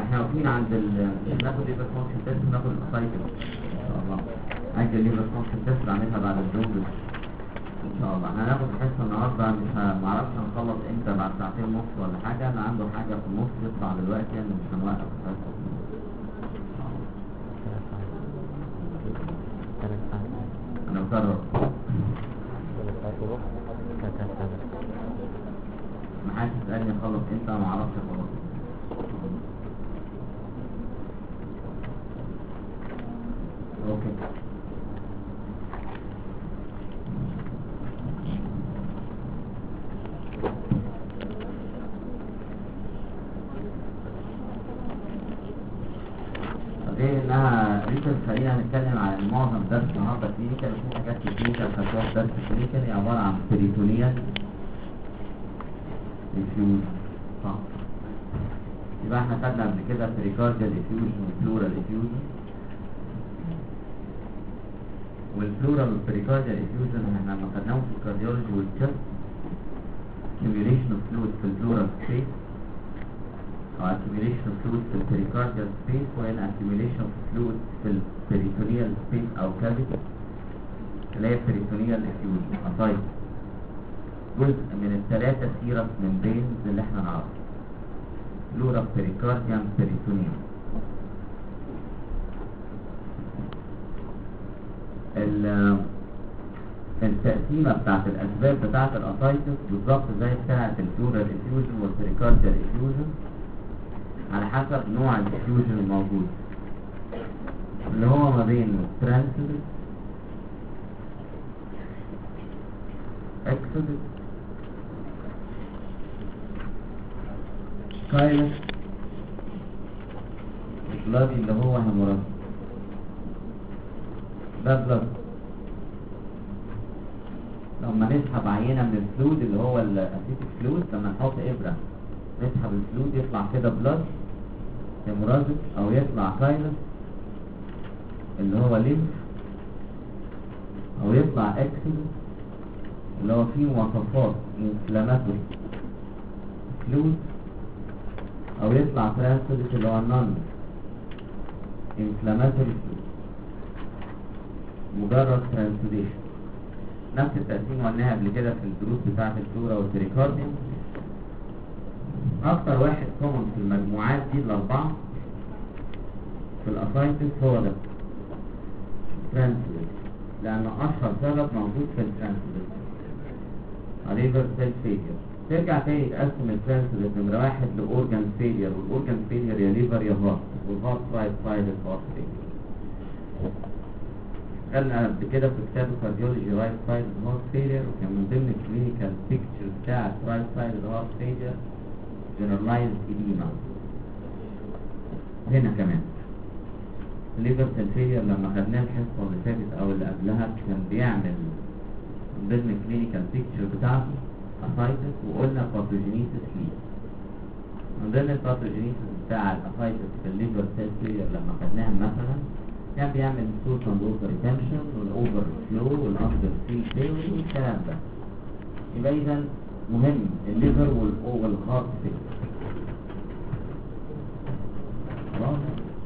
احنا واقفين عند ناخد ليفر فانكشن تيست وناخد الاسايتس ان شاء الله. عايز الليفر فانكشن تيست بعملها بعد الجمله ان شاء الله. احنا هناخد حصه النهارده معرفش هنخلص امتى، بعد ساعتين ونص ولا حاجه. انا عنده حاجه في النص يطلع دلوقتي يعني مش هنوقف الحصه. انا بكرر محدش يسألني اخلص امتى، ما اعرفش اخلص. اوكي غير انها ريسيرش، خلينا هنتكلم على معظم درس النهارده كلينيكال، وفي حاجات كلينيكال خدتوها في درس كلينيكال هي عباره عن بريتونيال ديفيوجن. صح، يبقى احنا خدنا قبل كده بريكارديال ديفيوجن وبلورال ديفيوجن. والبلورال والبريكارديال ديفيوجن احنا لما خدناهم في الكارديولوجي والتشست accumulation of fluid في البلورال سبيس او accumulation of fluid في البريكارديال سبيس، وهنا accumulation of fluid في البريتونيال سبيس او كافيتي اللي هي بريتونيال ديفيوجن. طيب جزء من الثلاثة سيرس ممبرينز اللي احنا نعرفه، بلورال بريكارديوم بريتونيوم. التقسيمة بتاعت الأسباب بتاعت الأسايتس بالظبط زي بتاعت البلورال افيوجن والبريكارديال افيوجن على حسب نوع الافيوجن الموجود، اللي هو ما بين ترانسيت اكسودس كايلس بلادي اللي هو هيموراجي. ده بلاد لما نسحب عينة من الفلود اللي هو الاسيتيك فلود، لما نحط ابرة نسحب الفلود يطلع كده بلاد هيموراجيك، او يطلع كايلس اللي هو ليمف، او يطلع اكسودس اللي هو فيه مواصفات انفلاماتوري فلود، او يطلع ترانسيت اللي هو نون انفلاماتوري فلود مجرد ترانسيديشن. نفس التقسيم قلناها قبل كده في الدروس بتاعت الفلورا والبريكارديوم. اكتر واحد كومن في المجموعات دي الاربعه في الاسايتس هو ده ترانسيت، لان اشهر سبب موجود في الترانسيت ليفر سيل فيلير. ترجع تاني تقسم الترانسيت نمرة واحد لأورجان فيلير، والأورجان فيلير يا ليفر يا هارت، والهارت رايت سايد الهارت فيلير. قالنا قبل كده في كتاب كارديولوجي رايت سايد الهارت فيلير، وكان من ضمن الكلينيكال بيكتشر بتاعت رايت سايد الهارت فيلير جنرالايزد إديما. هنا كمان الليفر سيل فيلير لما خدناه الحصة اللي فاتت أو اللي قبلها كان بيعمل من ضمن الكلينيكال بيكتشر بتاعته اسايتس، وقلنا باثوجينيسيس ليه. من ضمن الباثوجينيسيس بتاع الاسايتس في الليفر سيل فيلير لما خدناها مثلا كان بيعمل سورس اند اوفر ريتنشن والاوفر فلو والاندر فيل ثيوري والكلام ده. يبقى اذا مهم الليفر والهارت فيلير. خلاص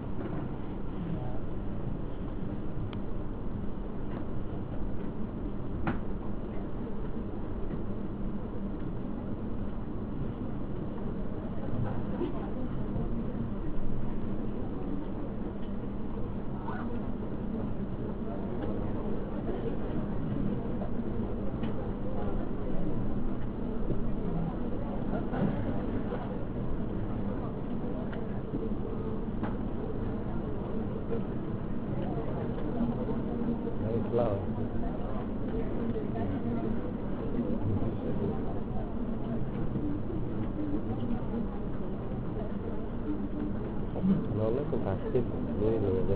والله كنت عسكت ليه ده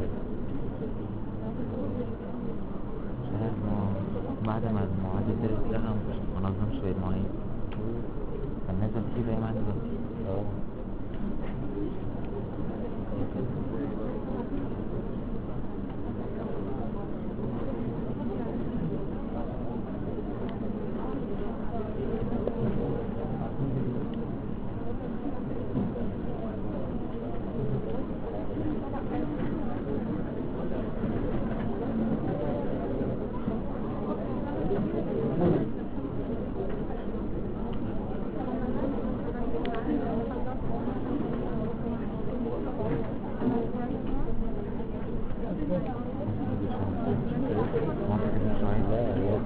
بعد ما المواعيد الدرس لها ما نظمش بقى المواعيد، كان لازم في زي ما عندي دلوقتي.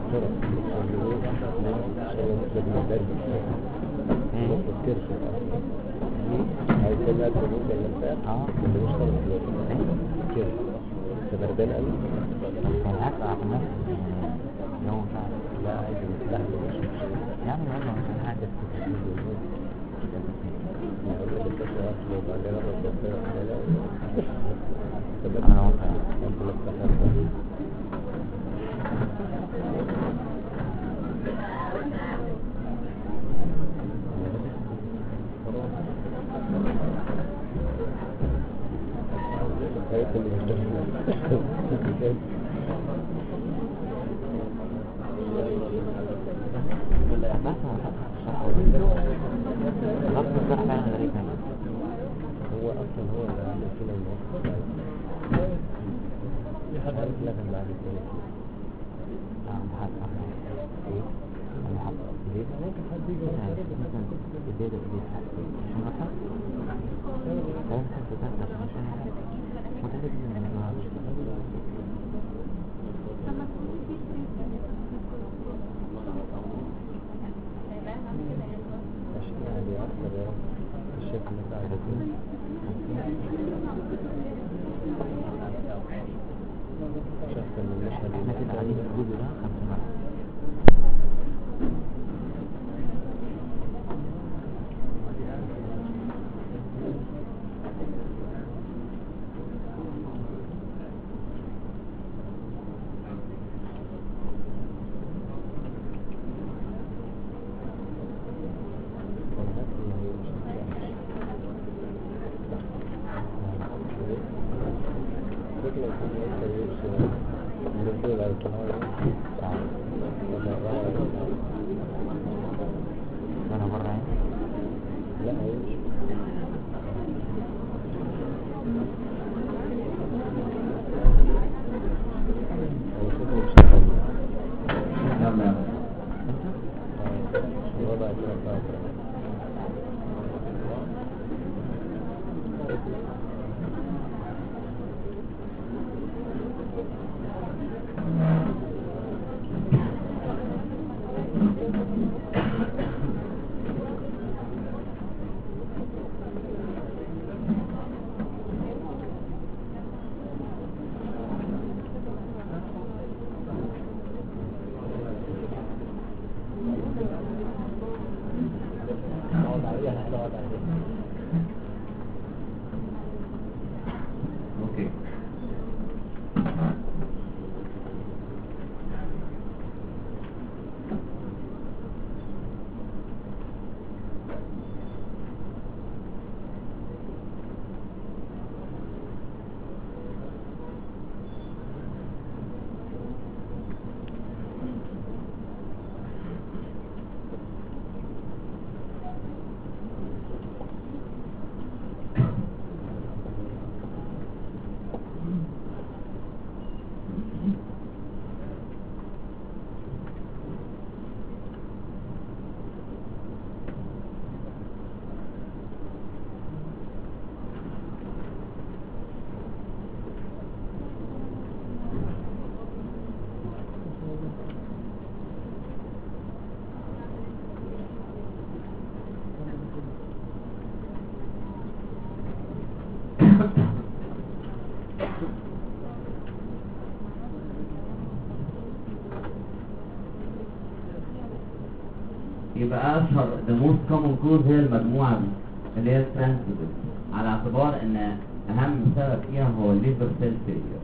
يبقى اشهر the most common cause هي المجموعة دي اللي هي الترانسفير، على اعتبار ان اهم سبب فيها هو الليفر سيل فيلير.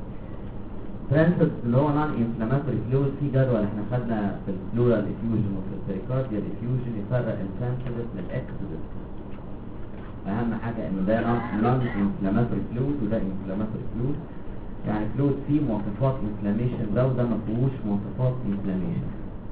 ترانسفير اللي هو نون انفلاماتوري فلويد، في جدول احنا خدنا في البلورال افيوجن وفي البريكارديال افيوجن يفرق الترانسفير من الاكسودس. اهم حاجة ان ده نون انفلاماتوري فلويد وده انفلاماتوري فلويد، يعني فلويد فيه مواصفات انفلاميشن وده ما فيهوش مواصفات انفلاميشن.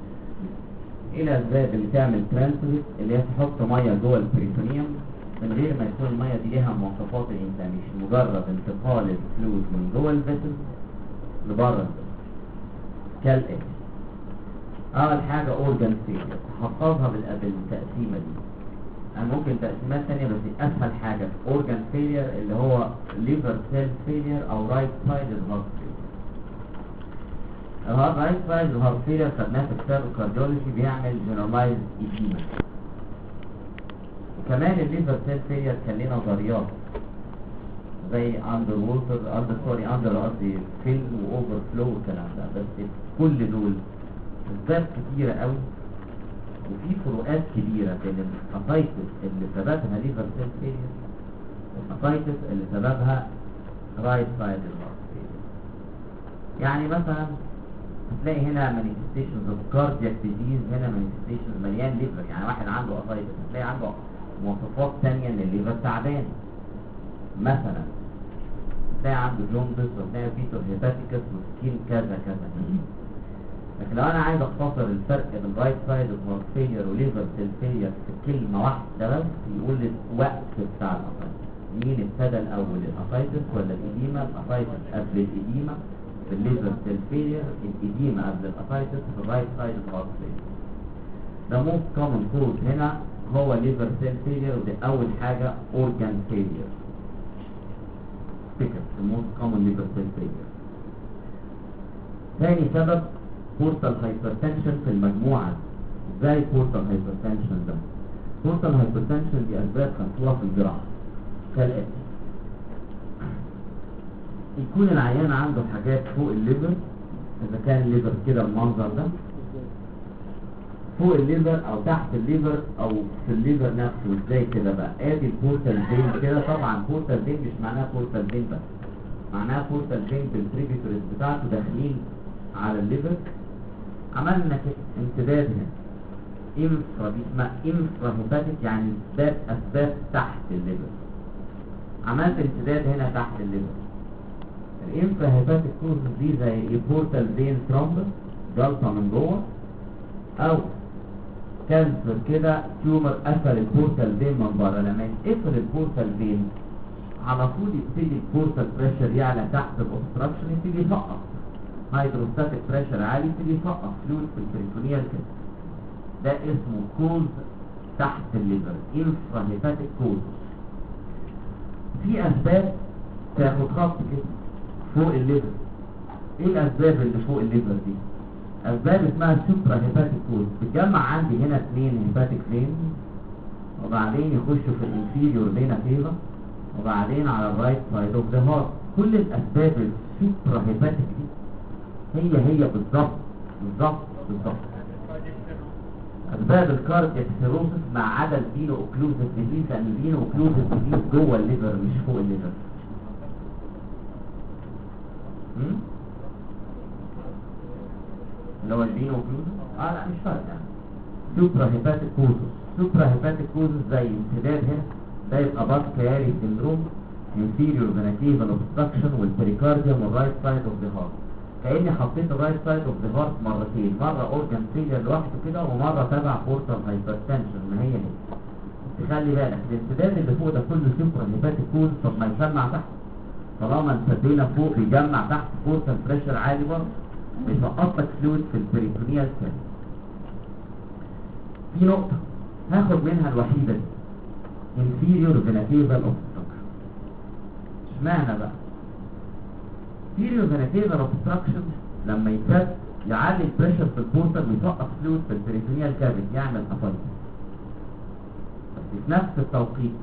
ايه الاسباب اللي تعمل ترانسفير؟ اللي هي تحط ميه جوه البريتونيوم من غير ما يكون الميه دي ليها مواصفات الانفلاميشن، مجرد انتقال الفلويد من جوه الفيسل لبره كالاتي. اول حاجه اورجان فيلير، تحفظها بالتقسيمه دي. انا ممكن تقسيمات ثانيه بس اسهل حاجه في اورجان فيلير اللي هو ليفر سيل فيلير او رايت سايد هارت فيلير. الرايت سايد الهارت فيلير خدناه في كتاب الكارديولوجي بيعمل جنرالايز ايديما. وكمان الليفر سيل فيلير كان ليه نظريات زي اندر قصدي فيل واوفر فلو والكلام ده، بس كل دول اسباب كتيره قوي وفي فروقات كبيره بين الاسايتس اللي سببها ليفر سيل فيلير والاسايتس اللي سببها رايت سايد الهارت فيلير. يعني مثلا هتلاقي هنا مانيفستيشنز اوف كاردياك ديزيز، هنا مانيفستيشنز مليان ليفر، يعني واحد عنده اسايتس هتلاقي عنده مواصفات ثانيه ان الليفر تعبان. مثلا هتلاقي عنده جوندس وهتلاقي فيتو هيباتيكس وسكين كذا كذا. لكن لو انا عايز اختصر الفرق بين رايت سايد هارت فيلير وليفر سيل فيلير في كلمه واحده بس، يقول لي الوقت بتاع الاسايتس. مين ابتدى الاول، الاسايتس ولا الاديمه؟ الاسايتس قبل الاديمه في الليفر سيل فيلير، الاديمه قبل الاسايتس في الرايت سايد هارت فيلير. ده موست كومن كوز هنا هو ليفر سيل فيلير، ودي اول حاجه اورجان فيلير. فكر الموست كومن ليفر سيل فيلير. ثاني سبب بورتال هايبرتنشن في المجموعه. ازاي بورتال هايبرتنشن ده؟ بورتال هايبرتنشن دي اسباب خدتوها في الجراحه كالاتي: يكون العيان عنده حاجات فوق الليفر، اذا كان الليفر كده المنظر ده فوق الليفر او تحت الليفر او في الليفر نفسه. ازاي كده بقى؟ ادي البورتال فين كده. طبعا بورتال فين مش معناها بورتال فين بس، معناها بورتال فين بالتريبيتوريز بتاعته داخلين على الليفر. عملنا كده امتداد هنا انفرا، دي اسمها انفرا هيباتيك، يعني اسباب تحت الليفر. عملت امتداد هنا تحت الليفر. الانفرا هيباتيك كوز دي زي بورتال فين ترومبس، جلطه من جوه، او كانسر كده تيومر قفل البورتال فين من بره. لما يقفل البورتال فين على طول يبتدي البورتال بريشر يعلى تحت الاوبستراكشن، يبتدي يفقط هيدروستاتيك بريشر عالي، يبتدي يفقط فلويد في البريتونيال كده. ده اسمه كوز تحت الليفر، انفرا هيباتيك كوز. في اسباب تاخد خط كده فوق الليفر. ايه الاسباب اللي فوق الليفر دي؟ اسباب اسمها سوبرا هيباتيك كوز. بتجمع عندي هنا 2 هيباتيك فين، وبعدين يخشوا في الانفيريور فينا كيفا، وبعدين على الرايت سايد اوف ذا هارت. كل الاسباب السوبرا هيباتيك دي هي بالظبط بالظبط اسباب الكاردياك سيروسس ما عدا الفينو اوكلوزيف ديزيز، لان الفينو اوكلوزيف ديزيز جوه الليفر مش فوق الليفر. اللي هو الفينو اوكلوزيف لا مش فارق يعني. سوبرا هيباتيك كوزس. سوبرا هيباتيك كوزس زي امتداد هنا، ده يبقى باسكياري سيندروم، انفيريور فيناكيفال اوبستراكشن والبريكارديوم والرايت سايد اوف ذا هارت. كأني حطيت الرايت سايد اوف ذا هارت مرتين، مرة اورجان فيلير لوحده كده، ومرة تبع بورتال هايبرتنشن. ما هي تخلي بالك الامتداد اللي فوق ده كله سوبرا هيباتيك كوز. طب ما يسمع تحت، طالما انسدينا فوق بيجمع تحت بورتال بريشر عالي برضه، بيسقط لك فلويد في البريتونيال سيل. في نقطة هاخد منها الوحيدة دي، inferior vena-cava obstruction. اشمعنى بقى؟ inferior vena-cava obstruction لما يتسد يعلي البريشر في البورتال ويسقط فلويد في البريتونيال كافيتي، يعمل افايتس. بس في نفس التوقيت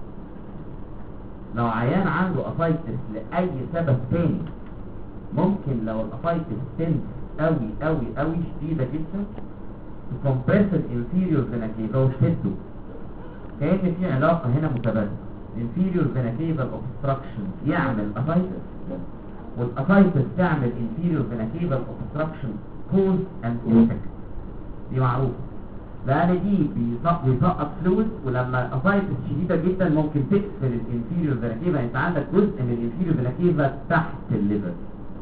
لو عيان عنده افايتس لأي سبب تاني، ممكن لو الافايتس تنس قوي شديدة جدا تكمبرس الانفيريور vena-cava وتشده، كأن في علاقة هنا متبادلة. inferior vena-cava obstruction يعمل افايتس، والافايتس تعمل inferior vena-cava obstruction cause and effect. دي معروفة، لأن دي بيسقط فلويد، ولما الافايتس شديدة جدا ممكن تقفل الانفيريور vena-cava. انت عندك جزء من الانفيريور vena-cava تحت الليفر،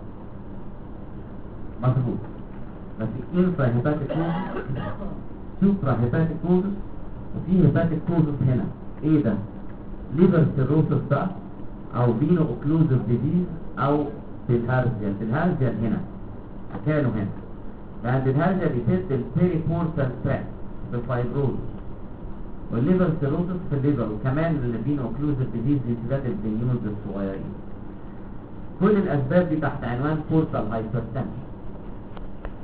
مظبوط. بس انفرا هيباتيك كوزس، سوبرا هيباتيك كوزس، وفي هيباتيك كوزس هنا. ايه ده؟ ليفر سيروسس بقى، او فينو اوكلوزيف ديزيز، او بالهارزيال. بالهارزيال هنا مكانه هنا، لان بالهارزيال بيسد البيري بورتال تراك بالفايبروز، والليفر سيروسس في الليفر، وكمان الفينو اوكلوزيف ديزيز انسداد الفينيوز الصغيرين. كل الاسباب دي تحت عنوان بورتال هايبرتنشن.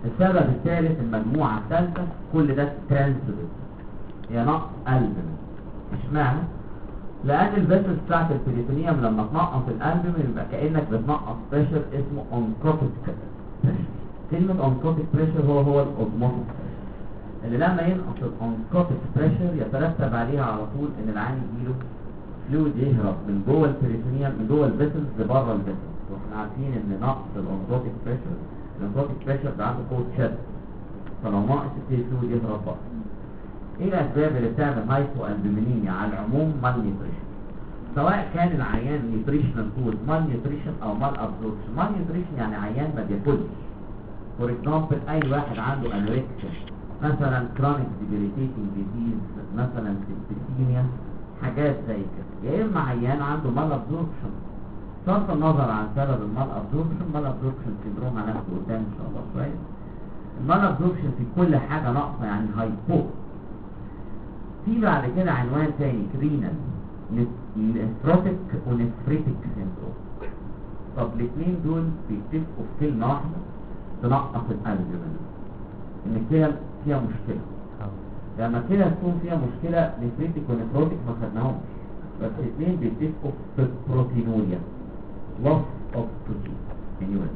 السبب الثالث المجموعة الثالثة كل ده ترانسفير، هي نقص ألبومين. اشمعنى؟ لأن الفيسلز بتاعت البريتونيوم لما تنقص الألبومين يبقى كأنك بتنقص بريشر اسمه أونكوتيك بريشر. كلمة أونكوتيك بريشر هو الأوزموتيك اللي لما ينقص الأونكوتيك بريشر يترتب عليها على طول إن العين يجيله فلويد يهرب من جوه البريتونيوم من جوه الفيسلز لبره الفيسلز. واحنا عارفين إن نقص الأونكوتيك بريشر ده عنده قوة شد، فلو ناقص الفلويد يهرب بره. ايه الاسباب اللي بتعمل هايبو البومينيميا؟ على العموم مال نيوتريشن، سواء كان العيان نيوتريشنال كوز مال نيوتريشن او مال ابزوربشن. مال نيوتريشن يعني عيان ما بياكلش. فور اكزامبل اي واحد عنده انوركسيا مثلا، كرونيك ديبيليتيتنج ديزيز مثلا، سيبتيميا، حاجات زي كده. يا اما عيان عنده مال ابزوربشن، بصرف النظر عن سبب المال ابزوربشن. مال ابزوربشن سيندروم هناخده قدام ان شاء الله شويه. المال ابزوربشن في كل حاجه ناقصه يعني هايبو. في بعد كده عنوان تاني كرينال نفروتيك ونفريتيك سيندروم. طب الاثنين دول بيتفقوا في كلمه واحده تنقص الالبومين، ان الكلى فيها مشكله. لما كده تكون فيها مشكله نفريتيك ونفروتيك ما خدناهمش، بس الاثنين بيتفقوا في البروتينوريا، loss of protein.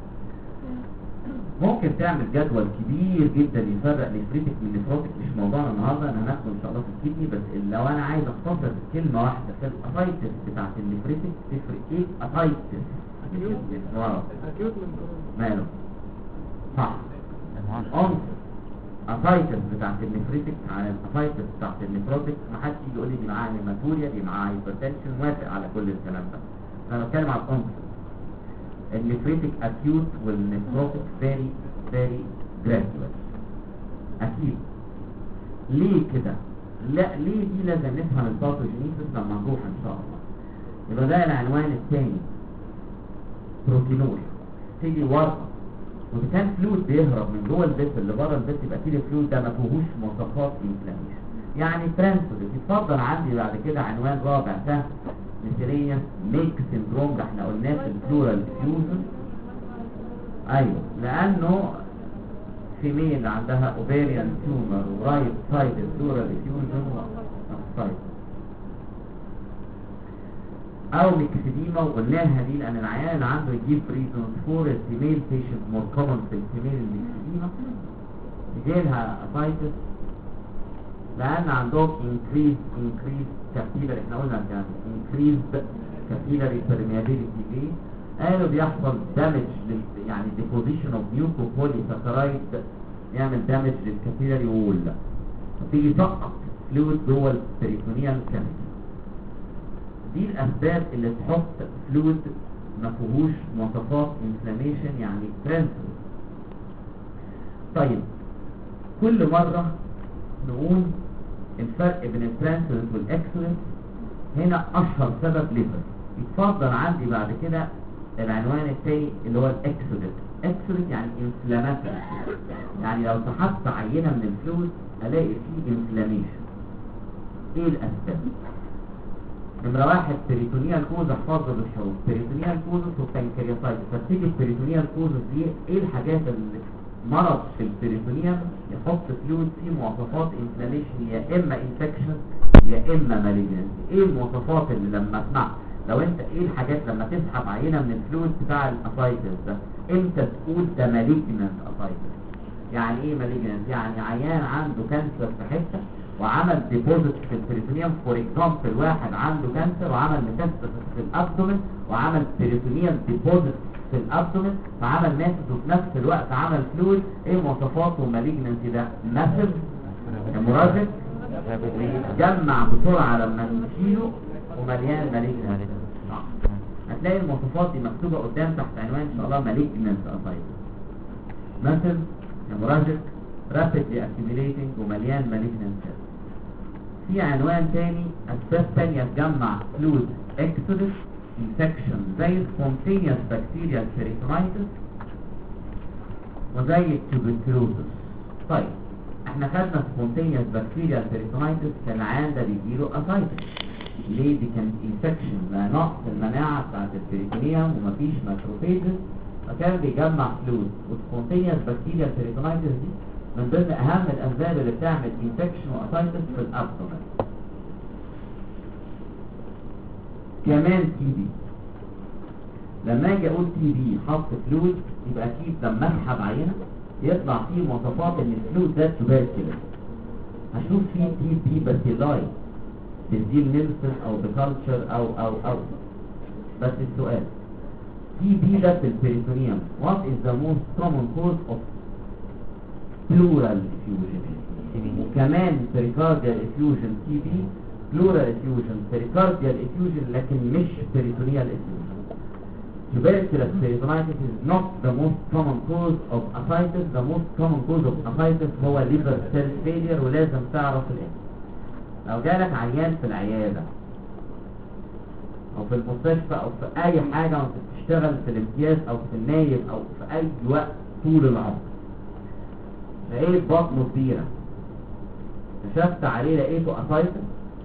ممكن تعمل جدول كبير جدا يفرق نفريتك من نفروتك، مش موضوعنا النهارده، انا هناخده ان شاء الله في الكدني. بس لو انا عايز اختصر كلمه واحده في الاسايتس بتاعت النفريتك تفرق ايه؟ اسايتس ماله صح عنصر اسايتس بتاعت النفريتك عن الاسايتس بتاعت النفروتك. ما حدش يجي يقول لي دي معاها هيماتوريا دي معاها هايبرتنشن، موافق على كل الكلام ده. انا بتكلم على العنصر. النفريتك اكيوت والنفروتك فيري جراديوال اكيد. ليه كده؟ لا ليه دي لازم نفهم الباثوجينيسيس لما نروح ان شاء الله. يبقى ده العنوان الثاني بروتينوريا. تيجي ورقه وإذا كان فلويد بيهرب من جوه الفيسل لبره الفيسل يبقى كده الفلويد ده ما فيهوش مواصفات انفلاميشن يعني ترانسفير. يتفضل عندي بعد كده عنوان رابع سهل مثلية ميك سيندروم. ده احنا قلناه في البلورال فيوجن. ايوه لانه في ميل عندها اوفيريان تيومر ورايت سايد البلورال فيوجن سايد او ميكسيديما، وقلناها دي لان العيان اللي عنده يجيب ريزونز فور الفيميل بيشنت مور كومن في الفيميل الميكسيديما يجيلها اسايتس لان عندهم increase capillary. احنا قلنا كان increased capillary permeability دي قالوا بيحصل damage يعني deposition of mucopolysaccharides يعمل damage للكابيلاري وول، فتيجي تسقط فلويد جوه البريتونيال كافيتي. دي الاسباب اللي تحط فلويد ما فيهوش مواصفات انفلاميشن يعني ترانسفير. طيب كل مره نقول الفرق بين الترانسفير والاكسلنس. هنا اشهر سبب ليفر. يتفضل عندي بعد كده العنوان الثاني اللي هو الاكسلنس. اكسلنس يعني انفلاماتوري، يعني لو سحبت عينه من الفلويد الاقي فيه انفلاميشن. ايه الاسباب؟ نمرة واحد بريتونيال كوز، احفظه بالحروف. بريتونيال كوز وبانكرياتايتس. فتيجي البريتونيال كوز دي ايه الحاجات اللي مرض في البريتونيال يحط فلويد فيه مواصفات انفلاميشن يا اما انفكشن يا اما مالجنسي. ايه المواصفات اللي لما اسمع لو انت ايه الحاجات لما تسحب عينه من الفلويد بتاع الاسايتس ده امتى تقول ده مالجنس اسايتس؟ يعني ايه مالجنس؟ يعني عيان عنده كانسر في حته وعمل ديبوزيت في البريتونيوم. فور اكزامبل واحد عنده كانسر وعمل ميتاستاسيس في الابدومين وعمل بريتونيوم ديبوزيت في الابدومين فعمل ماسس وفي نفس الوقت عمل فلويد. ايه مواصفاته مالجنسي ده؟ ماسس هيموراجيك جمع بسرعه لما نشيله ومليان مالجنس. هتلاقي المواصفات دي مكتوبه قدام تحت عنوان ان شاء الله مالجنس اسايتس. ماسس هيموراجيك rapidly accumulating ومليان malignant cells. في عنوان تاني اسباب تانية تجمع fluid exodus infection زي spontaneous bacterial peritonitis وزي tuberculosis. طيب احنا خدنا spontaneous bacterial peritonitis كان العيان ده بيجيله ascites. ليه؟ دي كانت infection، نقص المناعة بتاعت البريتونيوم ومفيش ماكروفيجز فكان بيجمع فلويد، والسبونتينيوس بكتيريا بيريتونايتس دي من ضمن اهم الاسباب اللي بتعمل انفكشن واسايتس في الابدومين. كمان تي بي، لما اجي اقول تي بي حط فلويد يبقى اكيد لما اسحب عينه يطلع فيه مواصفات ان الفلويد ده تبركلس، هشوف فيه تي بي باسيلاي بنزيل نيلسون او بكالتشر او بس السؤال تي بي ده في البريتونيوم what is the most common cause of pleural effusion؟ وكمان pericardial effusion تي بي pleural effusion pericardial effusion لكن مش peritoneal effusion. Tuberculous peritonitis is not the most common cause of ascites. The most common cause of ascites هو liver cell failure، ولازم تعرف الاسم. لو جالك عيان في العيادة او في المستشفى او في اي حاجة وانت بتشتغل في الامتياز او في النايب او في اي وقت طول العمر، لقيت بطنه كبيرة كشفت عليه لقيته اسايتس،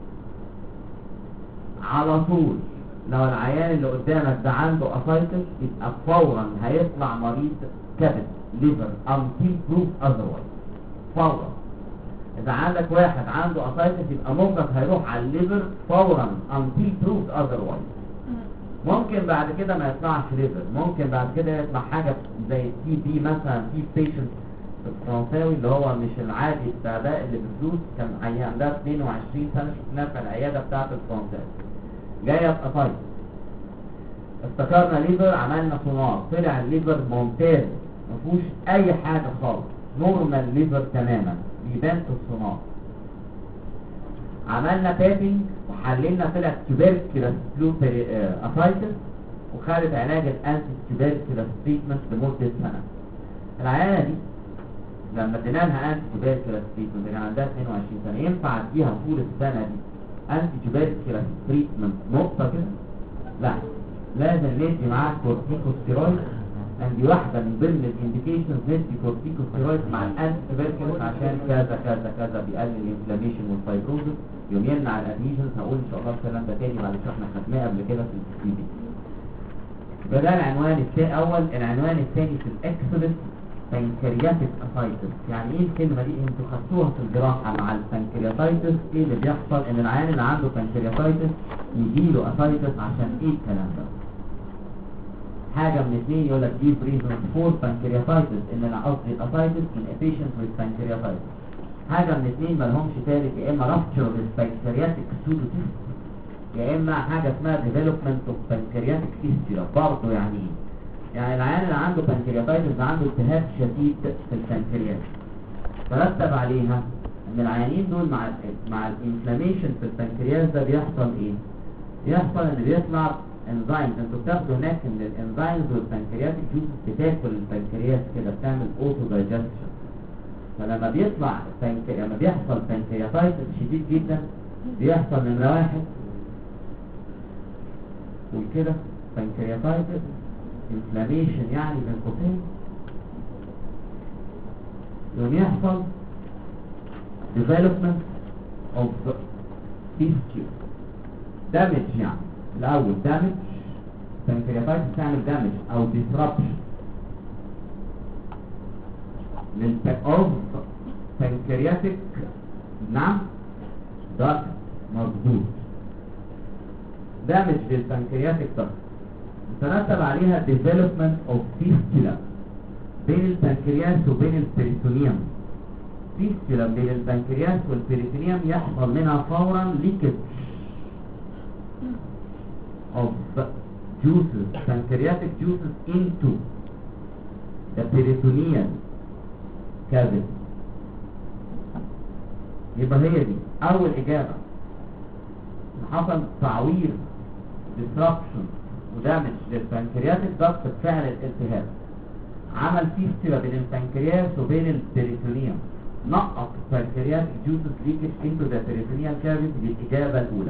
على طول لو العيان اللي قدامك ده عنده اسايتس يبقى فورا هيطلع مريض كبد ليفر until proved otherwise فورا. اذا عندك واحد عنده اسايتس يبقى مخك هيروح على الليفر فورا until proved otherwise. ممكن بعد كده ما يطلعش ليفر، ممكن بعد كده يطلع حاجه زي التي بي مثلا. في بيشنت فرنساوي اللي هو مش العادي بتاع ده اللي بفلوس، كان عيان عندها 22 سنه شفناه في العياده بتاعه الفرنساوي جايه باسايتس، افتكرنا ليفر، عملنا سونار طلع الليفر ممتاز ما فيهوش اي حاجه خالص، نورمال ليفر تماما بيبان في السونار. عملنا بابينج وحللنا طلع تيوبركلوس اسايتس، وخدت علاج الانتي تيوبركلوس تريتمنت لمده سنه. العيانه دي لما ادينا لها انتي تيوبركلوس تريتمنت كان عندها 22 سنه، ينفع اديها طول السنه دي انتي تيوبركلوس تريتمنت نقطه كده؟ لا، لازم ندي معاها كورتيكوستيرويد، عندي واحده من ضمن الانديكيشنز ندي كورتيكوستيرويد مع الانتي تيوبركلوس عشان كذا كذا كذا بيقلل الانفلاميشن والفايبروزس، يوم يمنع الادهيجنز. هقول ان شاء الله الكلام ده تاني بعد شرح احنا خدناه قبل كده في السي بي. يبقى ده العنوان الاول. العنوان الثاني في الاكسلنت بانكرياتيك اسايتس. يعني ايه الكلمه دي؟ انتوا خدتوها في الجراحه مع البانكرياتايتس. ايه اللي بيحصل؟ ان العيان اللي عنده بانكرياتايتس يجي له اسايتس. عشان ايه الكلام ده؟ حاجه من اثنين، يقول لك دي ريزون فور بانكرياتايتس، ان انا قصدي الاسايتس ان بيشنت ويز بانكرياتايتس. حاجه من اثنين ما لهمش ثالث، يا اما رابتشر بالبانكرياتيك سودوتيست، يا اما حاجه اسمها ديفلوبمنت اوف بانكرياتيك فيستيولا. برضه يعني ايه؟ يعني العيان اللي عنده بانكرياتايتس عنده التهاب شديد في البنكرياس، ترتب عليها ان العيانين دول مع الانفلاميشن في البنكرياس ده بيحصل ايه؟ بيحصل ان بيطلع انزيمز. انتوا بتاخدوا هناك ان الانزيمز والبنكرياتيك جوز بتاكل البنكرياس كده، بتعمل اوتو دايجستشن. فلما بيطلع لما بيحصل بنكرياتايتس شديد جدا بيحصل نمره واحد وكده بنكرياتايتس انفلاميشن، يعني بين قوسين يوم يحصل development of fistula damage. يعني الاول damage بنكرياتايتس تعمل damage او disruption of pancreatic نعم duct، مظبوط، damage للبنكرياتيك duct ترتب عليها development of fistula بين البنكرياس وبين البريتونيوم. fistula بين البنكرياس والبريتونيوم يحصل منها فورا leakage of juices, pancreatic juices into the peritoneal cavity. يبقى هي دي اول اجابة، حصل تعوير disruption ودامج للبنكرياتيك ضغط بفعل الالتهاب، عمل فيستيولا بين البنكرياس وبين البريتونيوم، نقط البنكرياتيك جوزس ليكج انتو ذا بريتونيال كافيتي. دي الاجابه الاولى.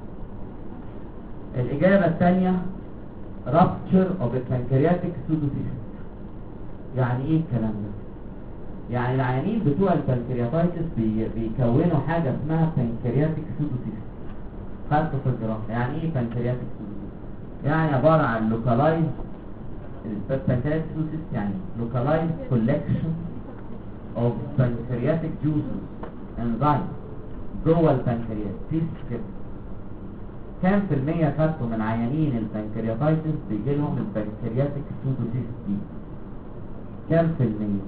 الاجابه الثانيه rupture of the pancreatic pseudocyst. يعني ايه الكلام ده؟ يعني العيانين بتوع البنكرياتايتس بيكونوا حاجه اسمها pancreatic pseudocyst. خدته في الجراحه. يعني ايه pancreatic pseudocyst؟ يعني عبارة عن localized البانكرياتيك يعني localized collection of pancreatic juices enzymes جوه البنكرياس كده. كام في المية خدته من عيانين البنكرياتايتس بيجي لهم البنكرياتيك سودوسيست دي؟ كام في المية؟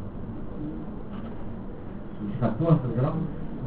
مش خدتوها في الجرام؟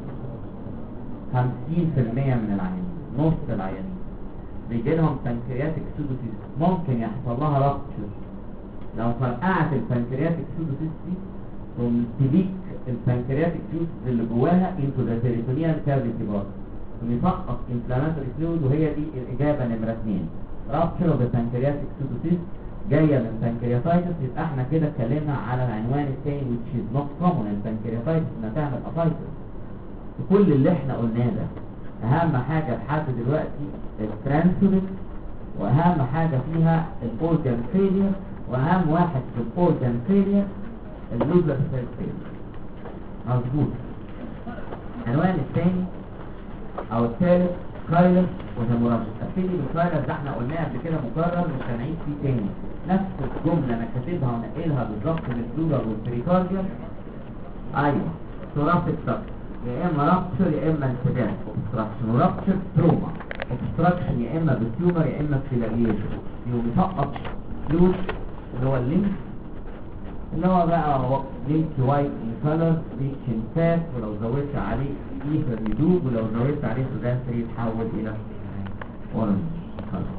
50% من العيانين، نص العيانين بيجي لهم بنكرياتيك سودوسيست. ممكن يحصل لها رابتشر لو فرقعت البنكرياتيك سودوسيست دي وتليك البنكرياتيك جوز اللي جواها انتو ذا بيريتونيال كافيتي برضه ويسقط انفلاماتوري فلويد. وهي دي الاجابه نمره 2. رابتشر اوف ذا بنكرياتيك سودوسيست جايه من بنكرياتايتس. يبقى احنا كده اتكلمنا على العنوان الثاني which is not common البنكرياتايتس انها تعمل اسايتس. كل اللي احنا قلناه ده اهم حاجه لحد دلوقتي الترانسولين، واهم حاجه فيها الاورجان فيلير، واهم واحد في الاورجان فيلير اللوزر سيل فيلير. مظبوط. العنوان الثاني او الثالث كايلس وهيموراجيك. ابتدي بالكايلس ده احنا قلناه قبل كده مكرر مش هنعيد فيه تاني. نفس الجمله انا كاتبها ونقلها بالظبط من البلورال والبريكارديال. ايوه ثوراسيك دكت يا اما رابتشر يا اما انسداد اوبستراكشن. ورابتشر تروما، اوبستراكشن يا اما بالتيومر يا اما بفيلاجيشن. يقوم يسقط فلوس اللي هو الليمف اللي هو بقى لينك وايت ان كلر لينك شنفات، ولو زودت عليه ايثر يدوب، ولو زودت عليه سودانسري يتحول الى اورنج كلر.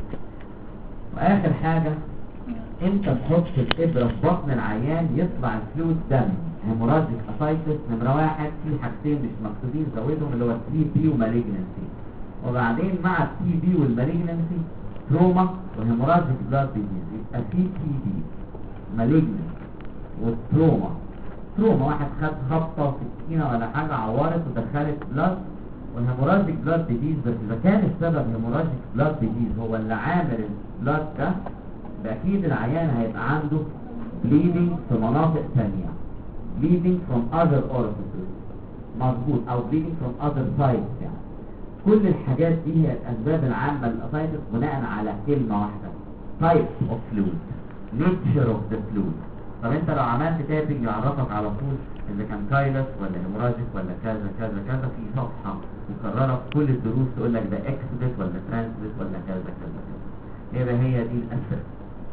واخر حاجه امتى تحط الابره في بطن العيان يطلع الفلويد دم هيموراجيك اسايتس؟ نمره 1 في حاجتين مش مكتوبين زودهم اللي هو التي بي ومالجنسي. وبعدين مع التي بي والمالجنسي تروما وهيموراجيك بلاد ديزيز. يبقى في تي بي مالجنسي والتروما. تروما واحد خد خبطه سكينه ولا حاجه عورت ودخلت بلاد، والهيموراجيك بلاد ديزيز. بس اذا كان السبب هيموراجيك بلاد ديزيز هو اللي عامل البلاد ده، اكيد العيان هيبقى عنده bleeding في مناطق ثانيه، bleeding from other orifices. مظبوط. او bleeding from other sites. يعني كل الحاجات دي هي الاسباب العامه للاسايتس بناء على كلمه واحده type of fluid nature of the fluid. طب انت لو عملت تابنج يعرفك على طول اذا كان كايلس ولا هيموراجيك ولا كذا كذا كذا في صفحه مكرره في كل الدروس تقول لك ده اكسبت ولا ترانسبت ولا كذا كذا كذا. يبقى هي دي الاساس.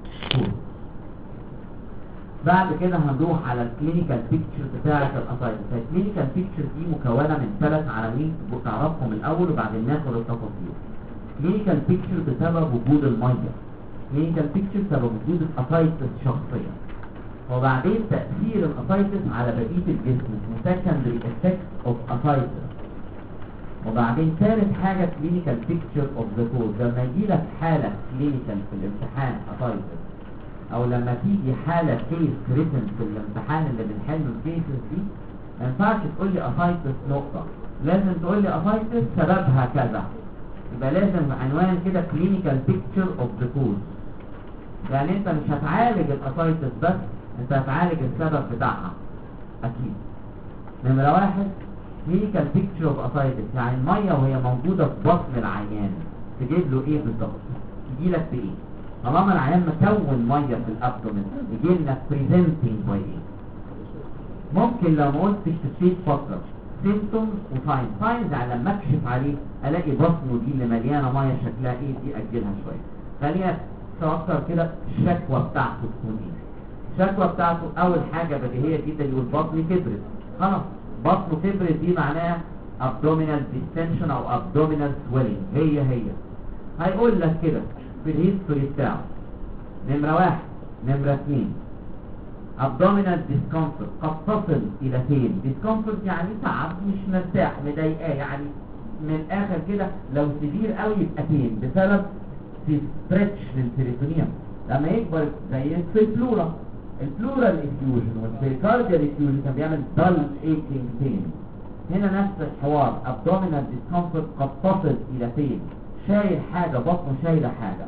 بعد كده هنروح على الكلينيكال بيكتشر بتاعه الاسايتس. الكلينيكال بيكتشر دي مكونه من 3 عناوين تعرفهم الاول وبعدين ناخد التفاصيل. كلينيكال بيكتشر بسبب وجود الميه، كلينيكال بيكتشر بسبب وجود الاسايتس شخصيا، وبعدين تأثير الاسايتس على بقية الجسم secondary effects of ascites، وبعدين ثالث حاجة clinical picture of the cause. لما يجي لك حالة clinical في الامتحان ascites، او لما تيجي حالة case written في الامتحان اللي بنحل الكيسز دي، ما ينفعش تقول لي ascites نقطة، لازم تقول لي ascites سببها كذا. يبقى لازم عنوان كده clinical picture of the cause. يعني انت مش هتعالج الاسايتس بس، انت هتعالج السبب بتاعها اكيد. نمرة 1 clinical picture of ascites، يعني المية وهي موجودة في بطن العيان تجيب له ايه بالظبط؟ تجي لك بايه؟ طالما العيان مكون مية في الابدومين يجي لنا presenting by ايه؟ ممكن لو ما قلتش تشيك فترة symptoms وساينز. ساينز يعني لما اكشف عليه الاقي بطنه دي اللي مليانة مية شكلها ايه، دي اجلها شوية. خلينا تفكر كده الشكوى بتاعته تكون ايه. الشكوى بتاعته اول حاجة بديهية جدا يقول بطني كبرت. خلاص بطنه كبرت دي معناها abdominal distension او abdominal swelling. هي هيقول لك كده في الهيستوري بتاعه. نمرة 1 نمرة 2 abdominal discomfort قد تصل الى فين؟ discomfort يعني تعب، مش مرتاح، مضايقاه، يعني من الاخر كده لو سيفير قوي يبقى فين؟ بسبب stretch للبريتونيوم لما يكبر زي في البلورال افيوجن والبريكارديال افيوجن كان بيعمل dull aching pain. هنا نفس الحوار abdominal discomfort قد تصل الى فين؟ شايل حاجة، بطنه شايلة حاجة.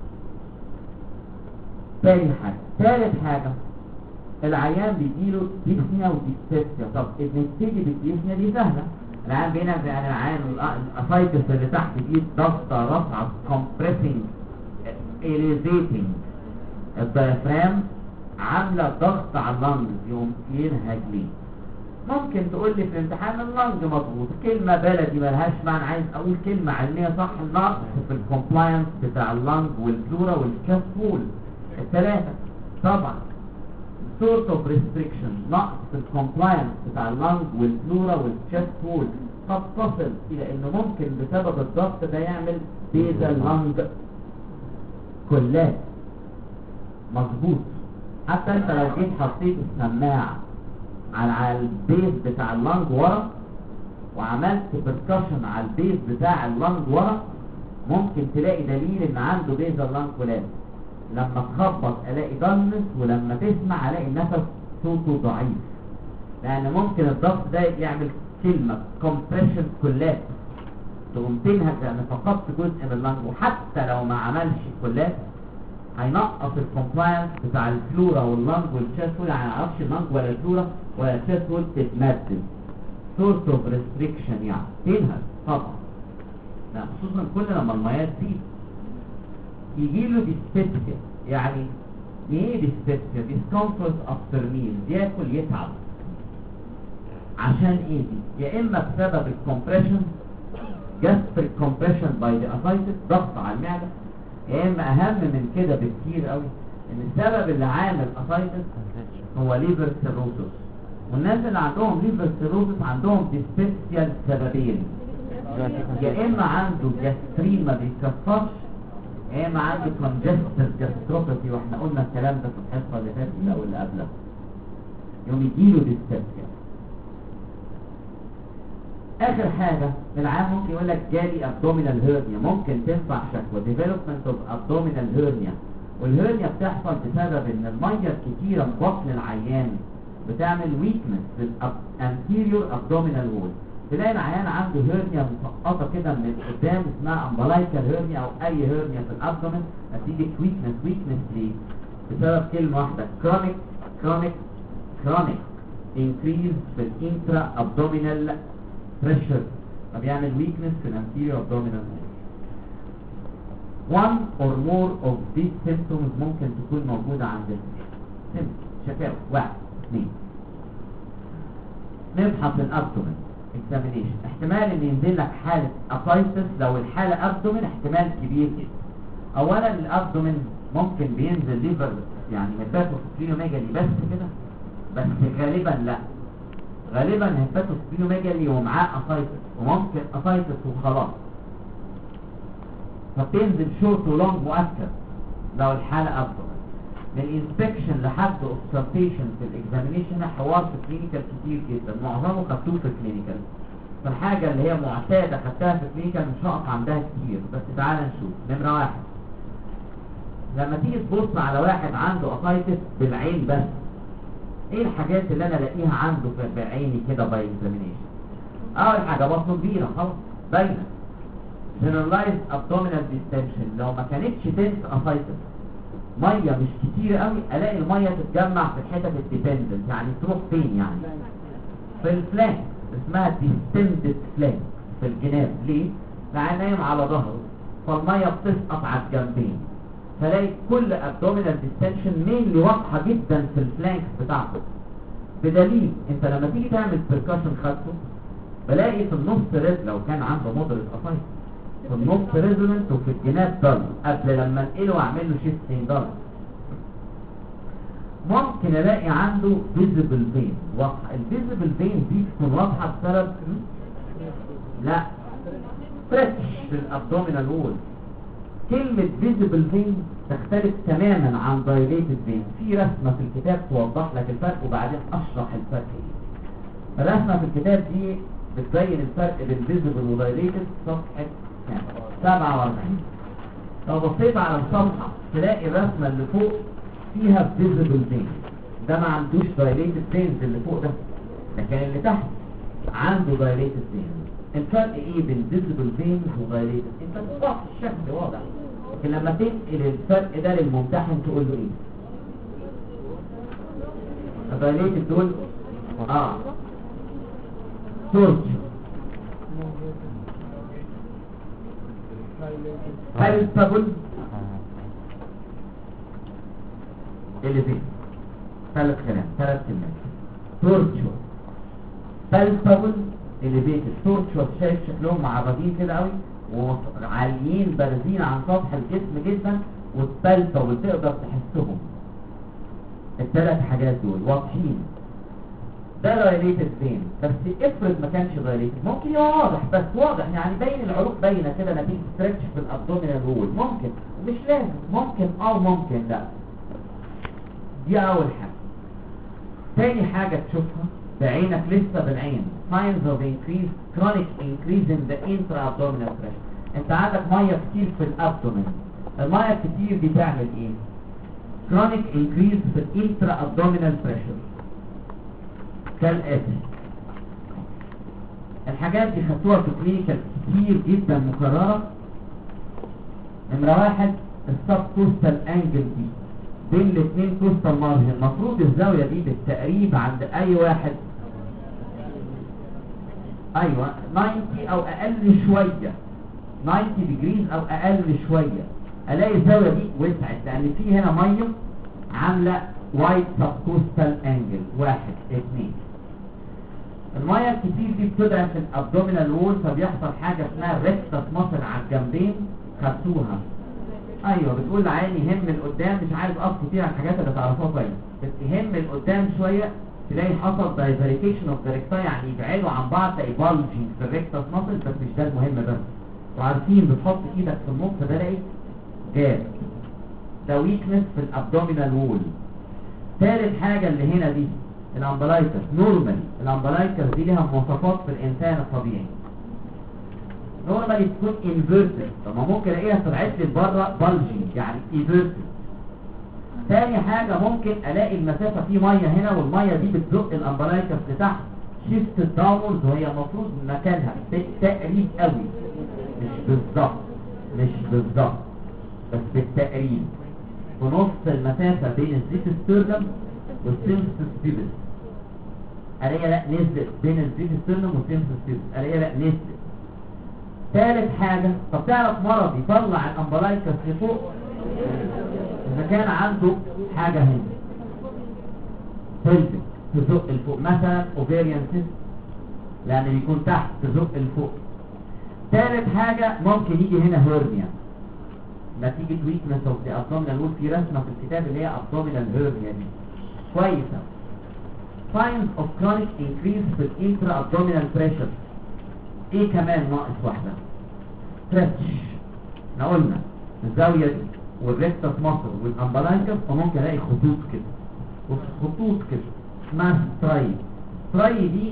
تاني حاجة. ثالث حاجة العيان بيجيله ديسنيا وديستيسيا. طب نبتدي بالديسنيا دي سهلة. العيان بينا يعني العيان الاسايتس اللي تحت دي ضغطة رفعة compressing elevating الدايفرام عامله ضغط على اللنج يقوم ينهج ليه. ممكن تقول لي في الامتحان اللنج مظبوط، كلمه بلدي ملهاش معنى، عايز اقول كلمه علميه صح، النقص في الكومبلاينس بتاع اللنج والفلورا والشست وول الثلاثه. طبعا sort of restriction نقص في الكومبلاينس بتاع اللنج والفلورا والشست وول قد تصل الى انه ممكن بسبب الضغط ده يعمل بيزل لنج كلات. مظبوط. حتى انت لو جيت حطيت السماعه على البيز بتاع اللنج ورا وعملت بركشن على البيز بتاع اللنج ورا، ممكن تلاقي دليل ان عنده بيز اللنج كلات. لما تخبط الاقي ضلمس، ولما تسمع الاقي النفس صوته ضعيف، لان ممكن الضغط ده يعمل كلمه كومبريشن كلات تقوم تنهج لان فقدت جزء من اللنج. وحتى لو ما عملش كلات هينقص الكومبلاينس بتاع الفلورا واللنج والشست وول، يعني ما يعرفش اللنج ولا الفلورا ولا الشست وول تتمدد. سورس اوف ريستريكشن يعني تنهج طبعا، لا خصوصا كل لما المياه تزيد. يجي له ديسبيبسيا. يعني ايه ديسبيبسيا؟ ديسكومفورت افتر ميل، ياكل يتعب. عشان ايه دي؟ يا اما بسبب الكومبريشن جاستريك كومبريشن باي ذا اسايتس، ضغط على المعده، يا اما اهم من كده بكتير قوي ان السبب اللي عامل اسايتس هو ليفر سيروسس. والناس اللي عندهم ليفر سيروسس عندهم ديسبيبسيا لسببين، يا اما عنده جاسترين ما بيتكفرش، يا اما عنده كونجستيف جاستروباثي، واحنا قلنا الكلام ده في الحصه اللي فاتت او اللي قبلها. يوم يجيله ديسبيبسيا. اخر حاجه العام ممكن يقول لك جالي ابدومينال هيرنيا، ممكن تنفع شكوى ديفلوبمنت اوف ابدومينال هيرنيا. والهيرنيا بتحصل بسبب ان الميه الكتيره في بطن العيان بتعمل ويكنس في الانتيريور ابدومينال وول. تلاقي العيان عنده هيرنيا مسقطه كده من قدام اسمها امبلايكال هيرنيا او اي هيرنيا في الابدومين نتيجه ويكنس. ويكنس ليه؟ بسبب كلمه واحده، كرونيك انكريز في الانترا ابدومينال بريشر، فبيعمل ويكنس في الانتيريور ابدومينال وول. one or more of these symptoms ممكن تكون موجوده عند السيمتوم. شكاوى 1 2. نبحث الابدومين examination. احتمال ان ينزل لك حاله اسايتس لو الحاله ابدومين، احتمال كبير جدا. اولا الابدومين ممكن بينزل ليفر يعني هيباتوسبلينوميجالي بس كده، بس غالبا لا، غالبا هيباتوسبلينوميجالي ومعاه اسايتس، وممكن اسايتس وخلاص، فبتنزل شورت ولونج مؤكد لو الحاله ابدومين. من الانسبكشن لحد اوبسرفيشن في الاكزامينيشن حوار في كلينيكال كتير جدا، معظمه خدتوه في كلينيكال. فالحاجه اللي هي معتاده خدتها في كلينيكال مش هقف عندها كتير، بس تعالى نشوف. نمره 1، لما تيجي تبص على واحد عنده اسايتس بالعين بس، ايه الحاجات اللي انا الاقيها عنده بعيني كده باي اكزامينيشن؟ اول حاجه بطنه كبيره خلاص باينه، جنرالايز ابدومينال ديستنشن. لو ما كانتش تنس اسايتس ميه مش كتير قوي، الاقي الميه تتجمع في الحتت الديبندنت، يعني تروح فين؟ يعني في الفلانك، اسمها ديستندد فلانك في الجناب. ليه؟ لان نايم على ظهره فالميه بتسقط على الجنبين، فلاقي كل ابدومينال ديستنشن مين واضحه جدا في الفلانك بتاعته. بدليل انت لما تيجي تعمل بيركشن خدته بلاقي في النص ريد لو كان عنده مودريت اسايتس، في النص ريزونانت وفي الجناب ضل، قبل لما انقله واعمل له شيفتنج ضل. ممكن الاقي عنده فيزيبل فين واضحه. الفيزيبل فين دي تكون واضحه بسبب لا ستريتش في الابدومينال وول. كلمه فيزيبل فين تختلف تماما عن دايليتد فين. في رسمه في الكتاب توضح لك الفرق وبعدين اشرح الفرق ايه. الرسمه في الكتاب دي بتبين الفرق بين فيزيبل ودايليتد، صفحه 47. لو بصيت على الصفحة تلاقي الرسمة اللي فوق فيها فيزيبل فين، ده ما عندوش دايليتد فينز اللي فوق ده، لكن اللي تحت عنده دايليتد فينز. الفرق ايه بين فيزيبل فينز ودايليتد؟ انت بتوضح الشكل واضح، لكن لما تنقل الفرق ده للممتحن تقول له ايه؟ الدايليتد دول تورتشر، palpable elevated. 3 كلمات. tortuous palpable elevated. tortuous شايف شكلهم معرضين كده قوي وعاليين بارزين عن سطح الجسم جدا، والpalpable تقدر تحسهم. ال3 حاجات دول واضحين. ده dilated vein، بس افرض ما كانش dilated ممكن يبقى واضح، بس واضح يعني باين العروق باينه كده نتيجه stretch في الابدومينال وول، ممكن ومش لازم، ممكن او ممكن لا. دي اول حاجه. تاني حاجه تشوفها بعينك لسه بالعين signs of increase chronic increase in the intra-abdominal pressure. انت عندك ميه كتير في الابدومين، الميه الكتير دي تعمل ايه؟ chronic increase في الانترا-abdominal pressure كالآتي. الحاجات دي خدتوها في كلينيكال كتير جدا مكررة. نمرة 1 السب كوستال انجل دي بين الاثنين كوستال مارجن، المفروض الزاوية دي بالتقريب عند اي واحد ايوه 90 او اقل شوية، 90 ديجريز او اقل شوية. الاقي الزاوية دي وسعت لان في هنا مية عاملة وايد سب كوستال انجل. 1 2 المية الكتير دي بتضعف الابدومينال وول، فبيحصل حاجة اسمها ريكتس ماسل على الجنبين. خدتوها ايوه، بتقول عيني يهم لقدام، مش عارف اقف كتير على الحاجات اللي تعرفوها كويس، بس يهم لقدام شوية تلاقي حصل دايفريكيشن اوف ذا ريكتا، يعني يبعدوا عن بعض، تلاقي بالجينج في الريكتس ماسل. بس مش ده المهم، بس وعارفين بتحط ايدك في النص تلاقي جاب، ده ويكنس في الابدومينال وول. ثالث حاجة اللي هنا دي الامبلايكس. نورمال الامبلايكس دي لها مواصفات في الانسان الطبيعي. نورمالي تكون انفيرتد، طب ما ممكن الاقيها طلعت لي بره بالجينج يعني انفيرتد. ثاني حاجة ممكن الاقي المسافة في مية هنا والمية دي بتزق الامبلايكس لتحت، شيفت الداونورز، وهي المفروض مكانها بالتقريب قوي، مش بالظبط بس بالتقريب في نص المسافة بين الزيتسترنم والسيمستس. الاقيها لا نزلت بين الزيتسترنم والسيمستس، الاقيها لا نزلت. ثالث حاجة، طب تعرف مرض يطلع الامبلايكس لفوق؟ اذا كان عنده حاجة هنا تلفت تزق لفوق، مثلا اوفيريان سيست، لان بيكون تحت تزق لفوق. ثالث حاجة ممكن يجي هنا هيرنيا نتيجة ويكنس اوف ذا ابدومينال وول. في رسمة في الكتاب اللي هي ابدومينال هيرنيا دي كويسة. signs of chronic increase في الانترا ابدومينال بريشر. ايه كمان ناقص واحدة؟ stretch. احنا قلنا الزاوية دي والريكتس ماسل والامبلايكس، فممكن الاقي خطوط كده وخطوط كده اسمها ستراي. ستراي دي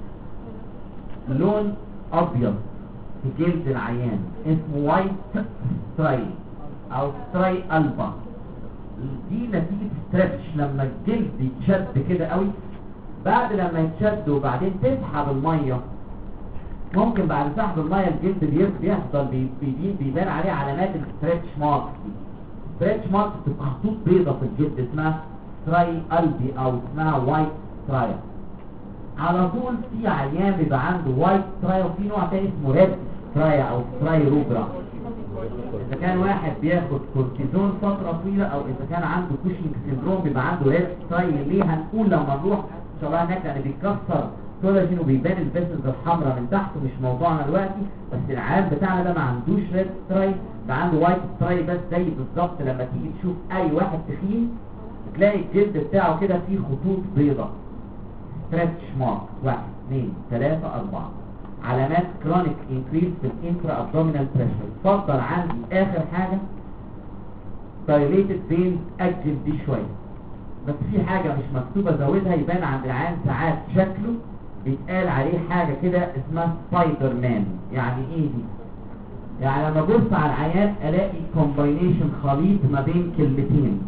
لون ابيض في جلد العيان اسمه وايت ستراي او ستراي البا. دي نتيجة ستريتش، لما الجلد يتشد كده قوي، بعد لما يتشد وبعدين تسحب المية، ممكن بعد سحب المية الجلد بيحصل بيبان عليه علامات الستريتش مارك. ستريتش مارك بتبقى خطوط بيضة في الجلد اسمها ستراي البي او اسمها وايت ستراي. على طول في عيان بيبقى عنده وايت ستراي، وفي نوع تاني اسمه ريد ستراي او ستراي روبرا. اذا كان واحد بياخد كورتيزون فترة طويلة، او اذا كان عنده كوشنج سيندروم بيبقى عنده ريد ستراي. ليه؟ هنقول لما نروح ان شاء الله هناك، لان بيتكسر كولاجين وبيبان الفيسلز الحمراء من تحت، مش موضوعنا دلوقتي. بس العيان بتاعنا ده ما عندوش ريد ستراي، ده عنده وايت ستراي بس. زي بالظبط لما تيجي تشوف اي واحد تخين تلاقي الجلد بتاعه كده فيه خطوط بيضاء، ستريتش مارك. 1 2 3 4 علامات كرونيك انكريز في الانترا ابدومينال بريشر. اتفضل عندي اخر حاجه دايليتد فين. اجل دي شويه، بس في حاجه مش مكتوبه زودها، يبان عند العيان ساعات شكله بيتقال عليه حاجه كده اسمها سبايدر مان. يعني ايه دي؟ يعني لما ابص على العيان الاقي كومباينيشن، خليط ما بين كلمتين،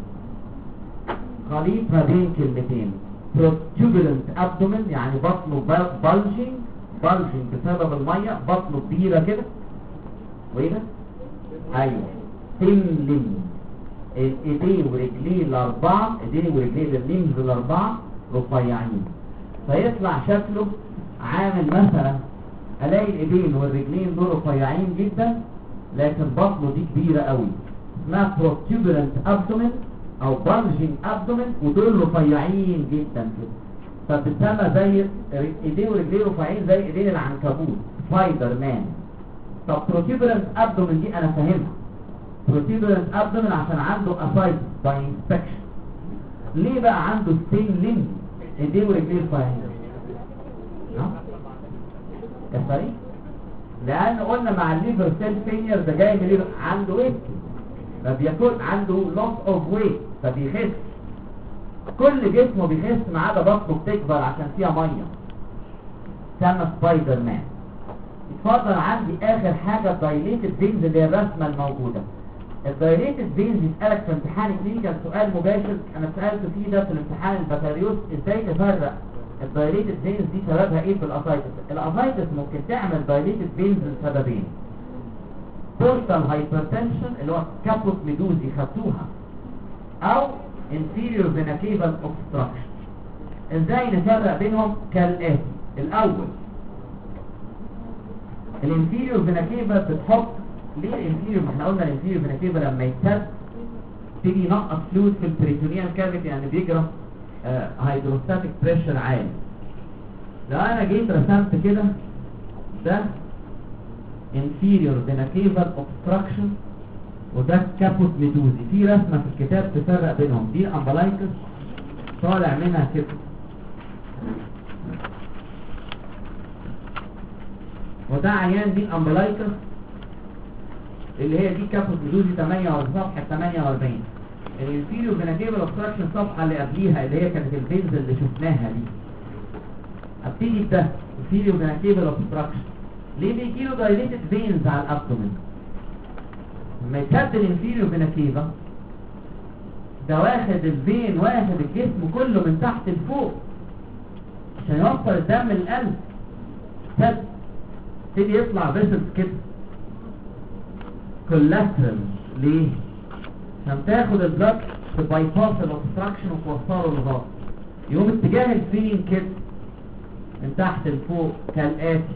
protuberant abdomen يعني بطنه bulging بسبب المية، بطنه كبيرة كده، وايه ده؟ ايوه تملم. الايدين ورجليه الاربعة، ايدين ورجليه الليمز الاربعة رفيعين، فيطلع شكله عامل مثلا، الاقي الايدين والرجلين دول رفيعين جدا لكن بطنه دي كبيرة قوي، اسمها protuberant abdomen او بلجنج ابدومين، ودول رفيعين جدا كده، فبتسمى زي ايديه ورجليه رفيعين زي ايدين العنكبوت، سبايدر مان. طب بروتيبرنت ابدومين دي انا فاهمها، بروتيبرنت ابدومين عشان عنده اسايتس باي انسبكشن. ليه بقى عنده ستين ليمب ايديه ورجليه رفيعين؟ كسري؟ لان قلنا مع الليفر سيل فينير ده جاي من الليفر، عنده ويت، فبيكون عنده لوس اوف ويت فبيخس، كل جسمه بيخس ما عدا بطنه بتكبر عشان فيها ميه، سمى سبايدر مان. اتفضل عندي اخر حاجه الدايليتد فينز اللي هي الرسمه الموجوده. الدايليتد فينز يسالك في امتحان كلينيكال سؤال مباشر انا سالته فيه ده في الامتحان البكالوريوس، ازاي تفرق الدايليتد فينز دي سببها ايه في الاسايتس؟ الاسايتس ممكن تعمل دايليتد فينز لسببين: بورتال هايبرتنشن اللي هو كابوت ميدوزي خدتوها، او inferior vena cava obstruction. ازاي نفرق بينهم؟ كالاتي: الاول الانفيريور فينا كيفا بتحط، ليه الانفيريور؟ ما احنا قلنا الانفيريور فينا كيفا لما يتسد تيجي ينقص فلويد في البريتونيال كافيتي، يعني بيجرى هيدروستاتيك بريشر عالي. لو انا جيت رسمت كده ده inferior vena cava obstruction وده كابوت ميدوزي، في رسمه في الكتاب تفرق بينهم، دي امبلايكس طالع منها كده، وده عيان دي امبلايكس اللي هي دي كابوت ميدوزي 48 صفحه 48. الانفيريور فينا كيفا اوبستراكشن الصفحه اللي قبليها اللي هي كانت الفينز اللي شفناها دي. ابتدي بده انفيريور فينا كيفا اوبستراكشن. ليه بيجي له دايليتد فينز على الابدومين؟ لما يتسد الانفيريور فينا كيفا ده واخد الفين واخد الجسم كله من تحت لفوق عشان يوصل الدم للقلب، سد تبتدي يطلع فيسلز كده كولاترال. ليه؟ عشان تاخد البلد تباي باس الاوبستراكشن وتوصله للغاز، يقوم اتجاه الفين كده من تحت لفوق كالاتي.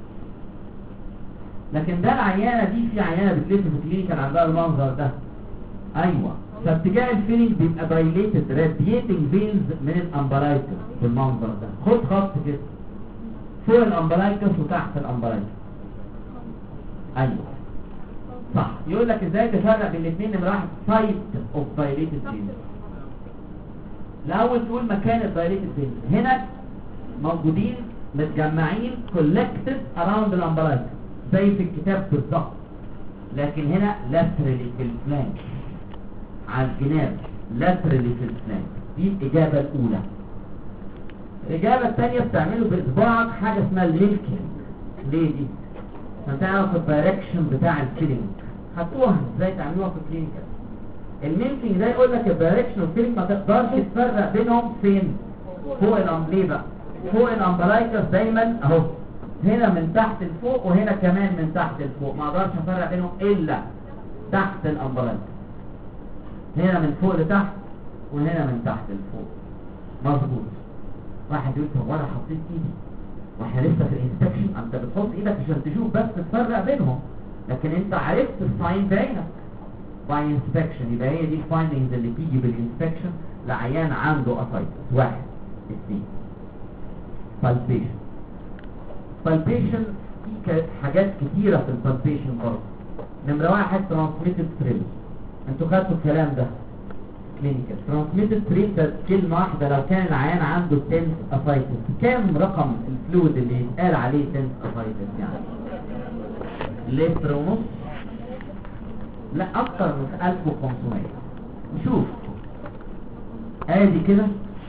لكن ده العيانه دي، في عيانه بتلف في الكلينيكال عندها المنظر ده، ايوه، فاتجاه الفيننج بيبقى دايليتد رادييتنج فينز من الامبلايكس بالمنظر ده. خد خط كده فوق الامبلايكس وتحت الامبلايكس، ايوه صح. يقول لك ازاي تفرق بين الاثنين؟ نمره واحد سايت اوف دايليتد فينز. الاول تقول مكان الدايليتد فينز، هنا موجودين متجمعين كولكتد اراوند الامبلايكس زي في الكتاب بالظبط، لكن هنا لاترالي في الفلانك على الجناب، لاترالي في الفلانك. دي الاجابه الاولى. الاجابه الثانيه بتعمله باصبعك حاجه اسمها الميلكينج. ليه دي؟ عشان تعرف الدايركشن بتاع الكيلينج، خدتوها ازاي تعملوها في الكلينيكال. الميلكينج ده يقول لك الدايركشن والكيلينج ما تقدرش تفرق بينهم فين؟ فوق الامبليه بقى، فوق الامبلايكس دايما اهو، هنا من تحت لفوق وهنا كمان من تحت لفوق، ما اقدرش افرق بينهم الا تحت الامبلايكس، هنا من فوق لتحت وهنا من تحت لفوق. مظبوط. واحد يقول طب وانا حطيت ايدي واحنا لسه في الانسبكشن، انت بتحط ايدك عشان تشوف بس تفرق بينهم، لكن انت عرفت الساين بعينك باي انسبكشن. يبقى هي دي الفايندنجز اللي تيجي بالانسبكشن لعيان عنده اسايتس. واحد اثنين بالبيشن. بالبيشن في حاجات كتيرة في البالبيشن برضه. نمرة واحد ترانسميتد ثريل، انتوا خدتوا الكلام ده كلينيكال. ترانسميتد ثريل ده كلمة واحدة لو كان العيان عنده تنس اسايتس، كام رقم الفلويد اللي يتقال عليه تنس اسايتس؟ يعني لتر ونص؟ لا اكتر من 1500. نشوف ادي كده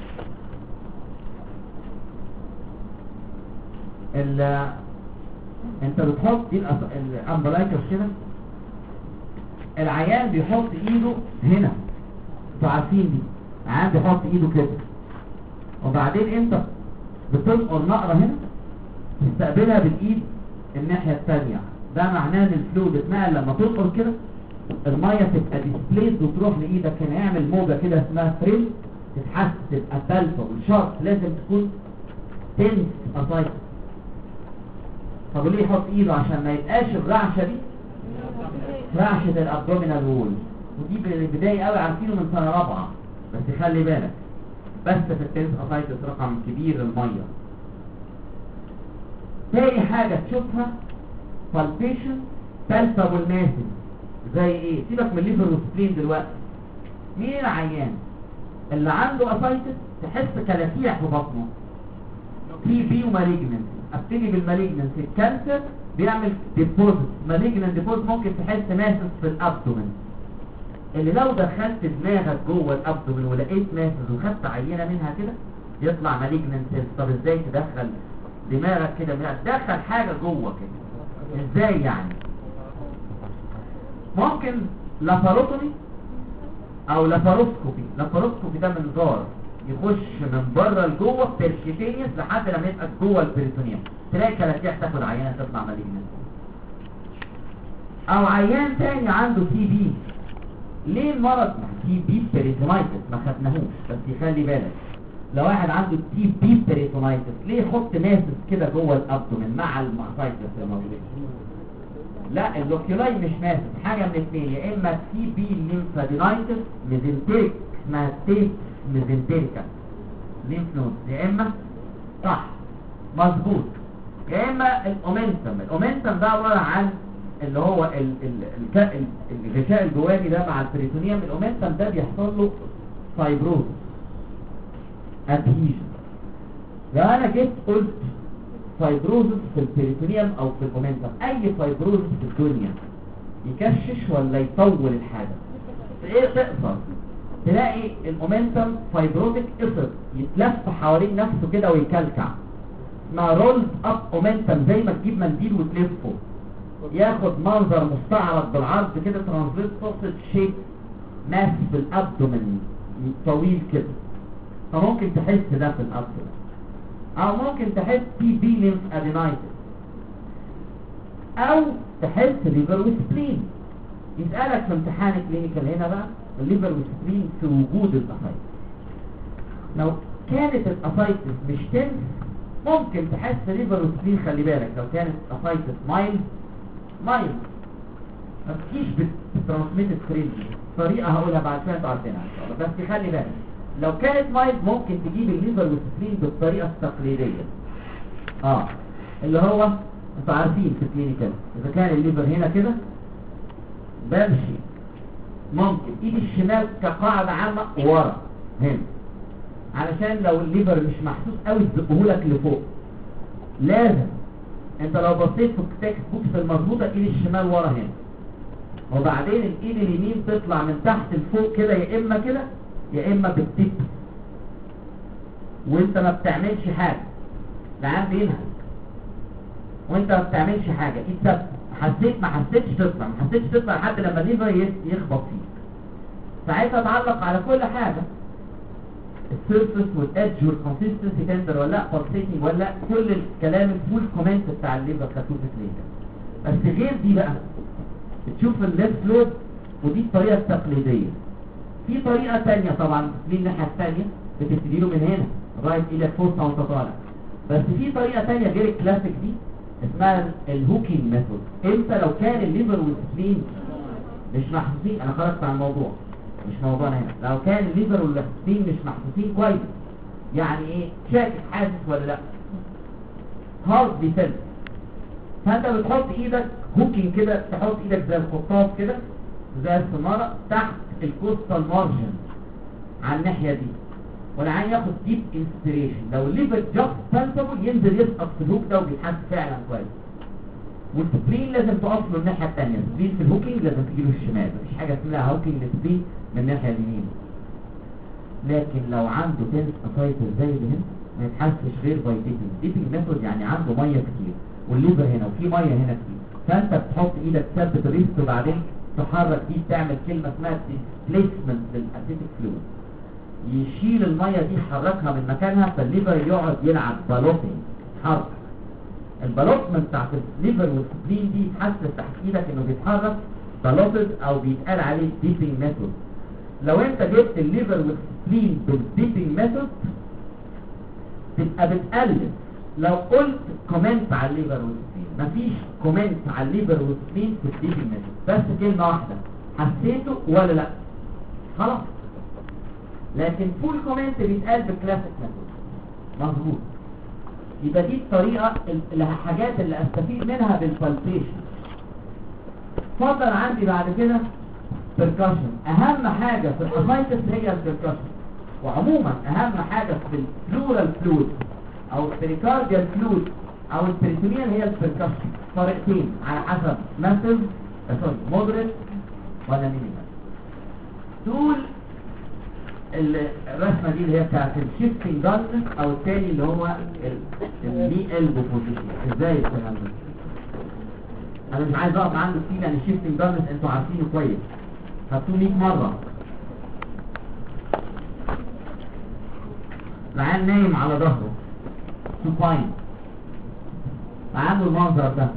انت بتحط دي الامبلايكس كده، العيان بيحط ايده هنا، انتوا عارفين دي، العيان بيحط ايده كده وبعدين انت بتنقر نقرة هنا تستقبلها بالايد الناحية الثانية. ده معناه ان الفلويد اتنقل لما تنقر كده المية تبقى ديسبليد وتروح لايدك هنا، يعمل موجة كده اسمها فريل تتحس تبقى تالفة، والشرط لازم تكون تنس اسايتس. طب ليه يحط ايده؟ عشان ما يبقاش الرعشه دي رعشه الابدومينال وول، ودي بداية قوي عارفينه من سنة رابعة، بس خلي بالك بس في التنس اسايتس رقم كبير المية. تاني حاجة تشوفها palpation palpable masses زي ايه؟ سيبك من الليفر والسبلين دلوقتي. مين العيان اللي عنده اسايتس تحس كلاكيع في بطنه؟ تي بي ومالجننسي. ابتدي بالمالجننسي، الكانسر بيعمل ديبوزيت، مالجننت ديبوزيت، ممكن تحس ماسس في الابدومن، اللي لو دخلت دماغك جوه الابدومن ولقيت ماسس وخدت عينه منها كده يطلع مالجننت. طب ازاي تدخل دماغك كده؟ تدخل حاجه جوه كده ازاي يعني؟ ممكن لاباروتومي او لاباروسكوبي. لاباروسكوبي ده منظار يخش من بره لجوه بيركيتينيوس لحد لما يبقى جوه البريتونيوم، تلاقي كلاكيع تاخد عينه تطلع مالجننت. او عيان تاني عنده تي بي. ليه المرض تي بي بيريتونايتس ما خدناهوش، بس يخلي بالك لو واحد عنده تي بي بيريتونايتس ليه يحط ماسس كده جوه الابدومن مع الماسايتس الموجوده؟ لا اللوكيولاي مش ماسس، حاجه من الاثنين، يا اما تي بي ليمفادينايتس ميزنتريك اسمها ستيت ميزنتريكا ليمف نود، يا اما صح مظبوط، يا اما الاومنتم. الاومنتم ده عباره عن اللي هو الغشاء الجواني ده مع البريتونيوم. الاومنتم ده بيحصل له فايبروز ادهيجن. لو انا جيت قلت فايبروزس في البريتونيوم او في الاومنتم، اي فايبروزس في الدنيا يكشش ولا يطول الحاجه؟ ايه تقصر؟ تلاقي الاومنتم فايبروتيك قصر يتلف حوالين نفسه كده ويكلكع، اسمها رولد اب اومنتم، زي ما تجيب منديل وتلفه ياخد منظر مستعرض بالعرض كده، ترانزليت سوسج شيب ماس في الابدومن طويل كده. فممكن تحس ده في الابدومن، او ممكن تحس تي بي ليمف ادينايتس، او تحس ليفر وسبلين. يسألك في امتحان كلينيكال هنا بقى الليفر وسبلين في وجود الاسايتس. لو كانت الاسايتس مش تنس ممكن تحس ليفر وسبلين. خلي بالك لو كانت اسايتس مايل ما تجيش بترانسميتد فريندلي، طريقه هقولها بعد شويه انتوا عارفينها ان شاء الله، بس خلي بالك لو كانت مايل ممكن تجيب الليفر والسبلين بالطريقه التقليديه، اللي هو انتوا عارفين في الكلينيكال اذا كان الليفر هنا كده بمشي ممكن ايدي الشمال كقاعده عامه ورا هنا، علشان لو الليفر مش محسوس قوي تزقهولك لفوق. لازم انت لو بصيت في التكست بوك في المظبوطه ايد الشمال ورا هنا، وبعدين الايد اليمين تطلع من تحت لفوق كده، يا اما كده يا اما بالتip، وانت ما بتعملش حاجه العيان بينهج وانت ما بتعملش حاجه، ايد ثابته، حسيت ما حسيتش تطلع، ما حسيتش تطلع لحد لما الليفر يخبط فيك. ساعتها تعلق على كل حاجه، السيرفس والادج والكونسيستنسي تندر ولا لا، بالسيتنج ولا لا، كل الكلام الفول كومنت بتاع الليفر كاتوب كلينيكال. بس غير دي بقى تشوف الليفت لود، ودي الطريقه التقليديه. في طريقه ثانيه طبعا دي الناحيه الثانيه بتبتدي له من هنا لغايه الى فوق وانت طالع، بس في طريقه ثانيه غير الكلاسيك دي اسمها الهوكينج ميثود. امتى؟ لو كان الليفر والسبلين مش محسوسين، انا خرجت عن الموضوع مش موضوعنا هنا، لو كان الليفر والسبلين مش محسوسين كويس، يعني ايه؟ شاكك حاسس ولا لا، هارد ديفنس، فانت بتحط ايدك هوكينج كده، تحط ايدك زي القطاف كده زي السماره تحت الكوستال مارجن على الناحيه دي، والعين ياخد ديب انسبيريشن. لو الليفر جاست بالبابل ينزل يسقط في الهوك ده وبيتحس فعلا كويس. والسبلين لازم تقف له الناحيه الثانيه، السبلين في الهوكينج لازم تجيله الشمال، مفيش حاجه اسمها هوكينج للسبلين من الناحيه اليمين. لكن لو عنده تنس اسايتس زي اللي هنا ما يتحسش غير باي ديبنج. ديبنج ميثود يعني عنده ميه كتير والليفر هنا وفي ميه هنا كتير، فانت بتحط ايدك ثابت الريست وبعدين تحرك دي، تعمل كلمه اسمها ديسبليسمنت للاسيتيك فلويد، يشيل الميه دي يحركها من مكانها، فالليفر يقعد يلعب بالوتنج حركه. البالوتمنت بتاعت الليفر والسبلين دي تحسس تحت ايدك انه بيتحرك بالوتد، او بيتقال عليه ديبنج ميثود. لو انت جبت الليفر والسبلين بالديبنج ميثود تبقى بتقلب. لو قلت كومنت على الليفر والسبلين، مفيش كومنت على الليفر والسبلين في الديبنج ميثود، بس كلمه واحده حسيته ولا لا؟ خلاص. لكن فول كومنت بيتقال بالكلاسيك ميثود. مظبوط. يبقى دي الطريقه الحاجات اللي استفيد منها بالبالبيشن. اتفضل عندي بعد كده percussion. اهم حاجه في الاسايتس هي البركشن، وعموما اهم حاجه في البلورال فلويد او البريكارديال فلويد او البريتونيال هي البركشن. طريقتين على حسب ماسيف مودريت ولا مينيمال. دول الرسمه دي اللي هي بتاعت الشيفتنج داركنس، او الثاني اللي هو الني البو بوزيشن. ازاي الكلام ده؟ انا مش عايز اقف عنده كتير لان الشيفتنج داركنس انتوا عارفينه كويس، خدتوه 100 مره. العيان نايم على ظهره سوباين، عنده المنظر ده.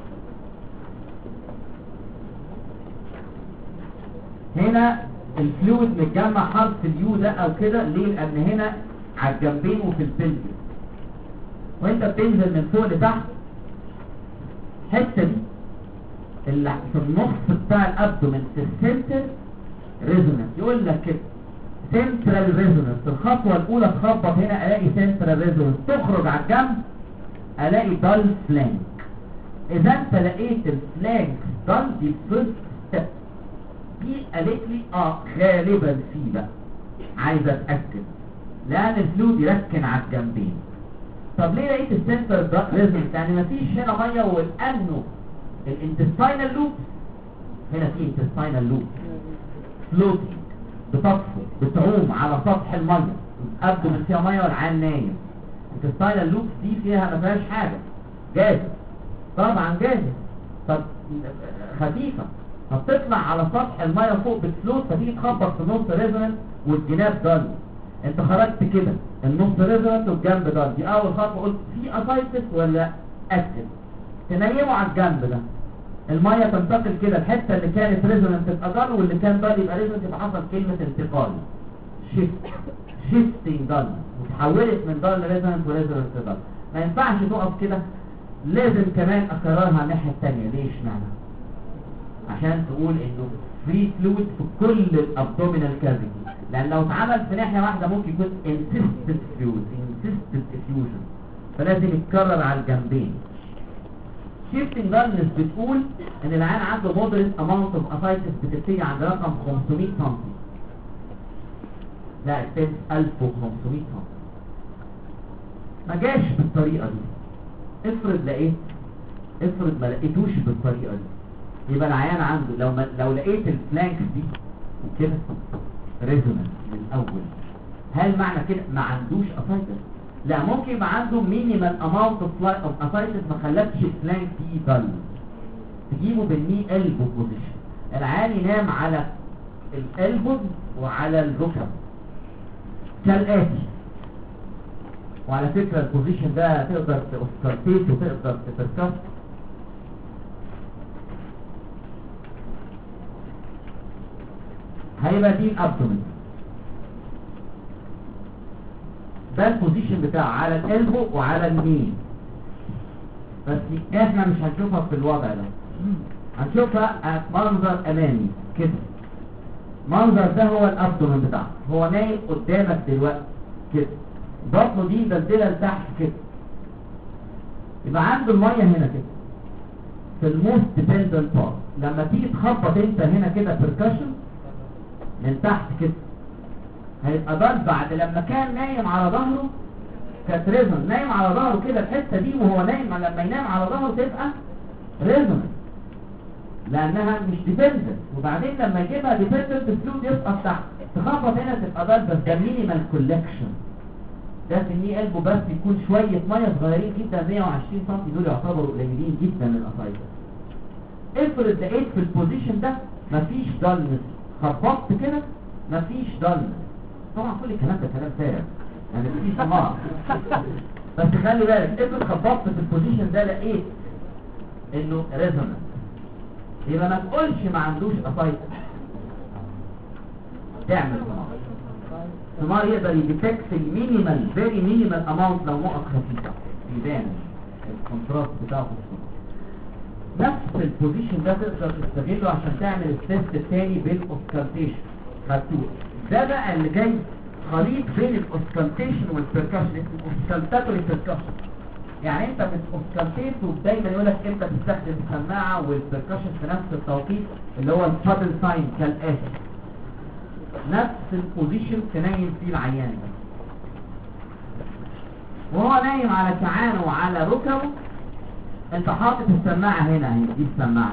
هنا الفلويد متجمع حرف اليو ده او كده. ليه؟ لان هنا على الجنبين وفي البلد، وانت بتنزل من فوق لتحت الحته دي اللي في النص بتاع الابدومن في السنتر ريزونانس. يقول لك كده سنترال ريزونانس. الخطوه الاولى تخبط هنا الاقي سنترال ريزونانس، تخرج على الجنب الاقي دال فلانك. اذا انت لقيت الفلانك دال دي فيرست ستيب. دي قالت لي غالبا في بقى عايز اتاكد لان الفلويد يركن على الجنبين. طب ليه لقيت السنتر ريزونانس؟ يعني مفيش هنا ميه، ولانه الانتستاينال لوب هنا في انتستاينال لوب فلوتنج بتطفو بتعوم على سطح الميه، ابدو من فيها ميه والعين نايم. الانتستاينال لوب دي فيها ما فيهاش حاجه، جاهزه طبعا جاهزه، طب خفيفه، فبتطلع على سطح الميه فوق بتفلوت، فتيجي تخبط في نص ريزونانس والجناب ضل. انت خرجت كده النص ريزونانس والجنب ضل. دي اول خطوه. قلت في اسايتس ولا اكتف؟ تنيمه على الجنب ده، الميه تنتقل كده الحته اللي كانت ريزونانس تبقى ضل، واللي كان ضل يبقى ريزونانس، يبقى حصل كلمه انتقال شيفتنج ضل، وتحولت من ضل لريزونانس وريزونانس لضل. ما ينفعش تقف كده، لازم كمان اكررها الناحيه الثانيه. ليش؟ معنى عشان تقول انه فري فلويد في كل الابدومينال كافيتي، لان لو اتعمل في ناحيه واحده ممكن يكون انسيستد فلويد انسيستد افيوجن، فلازم يتكرر على الجنبين. شيفتنج دارنس بتقول ان العيان عنده مودريت اماونت اوف اسايتس بتبتدي عند رقم 500 سم، لا التنس 1500 سم. ما جاش بالطريقه دي. افرض ما لقيتوش بالطريقه دي، يبقى العيان عنده لو لقيت الفلانكس دي كده ريزونانس من الاول، هل معنى كده ما عندوش اسايتس؟ لا، ممكن يبقى عنده مينيمال اماونت اوف اسايتس ما خلتش الفلانك دي ضل، تجيبه بالني البو بوزيشن. العيان ينام على الالبو وعلى الركب كالاتي. وعلى فكره البوزيشن ده تقدر تأوسكارتيت وتقدر تبركس. هيبقى دي الابدومين، ده البوزيشن بتاعه على الالبو وعلى اليمين. بس احنا مش هنشوفها في الوضع ده، هنشوفها منظر امامي كده. منظر ده هو الابدومين بتاعه، هو نايم قدامك دلوقتي كده، بطنه دي مدلدله لتحت كده، يبقى عنده الميه هنا كده في الموست ديبندنت بارت. لما تيجي تخبط انت هنا كده بركشن من تحت كده، هيبقى ضل. بعد لما كان نايم على ظهره كانت ريزون، نايم على ظهره كده الحته دي وهو نايم، لما ينام على ظهره تبقى ريزون لانها مش ديبندنت. وبعدين لما يجيبها ديبندنت الفلويد يسقط تحت، تخبط هنا تبقى ضل. بس ده مينيمال كولكشن، ده في الني قلبه بس يكون شويه ميه صغيرين جدا 120 سم، دول يعتبروا قليلين جدا من الاسايتس. افرض لقيت في البوزيشن ده مفيش ضلمس، خبطت كده مفيش ضلمس. طبعا كل الكلام ده كلام فارغ يعني في سماع، بس خلي بالك افرض خبطت في البوزيشن ده لقيت انه ريزونانس، يبقى ما تقولش ما عندوش اسايتس، تعمل سمار يقدر يديتكت المينيمال فيري مينيمال اماونت لو نقط خفيفه، يبان الكونتراست بتاعه في الصوره. نفس البوزيشن ده تقدر تستغله عشان تعمل التست الثاني بالاوسكالتيشن. خدتوه ده بقى اللي جاي خليط بين الاوسكالتيشن والبركشن، اسمه اوسكالتاتوري بيركشن. يعني انت بتوسكالتيت ودايما يقول لك انت تستخدم السماعه والبركشن في نفس التوقيت اللي هو البادل ساين كالاتي. نفس البوزيشن تنيم فيه العيان ده وهو نايم على كعانه وعلى ركبه. انت حاطط السماعه هنا اهي، دي السماعه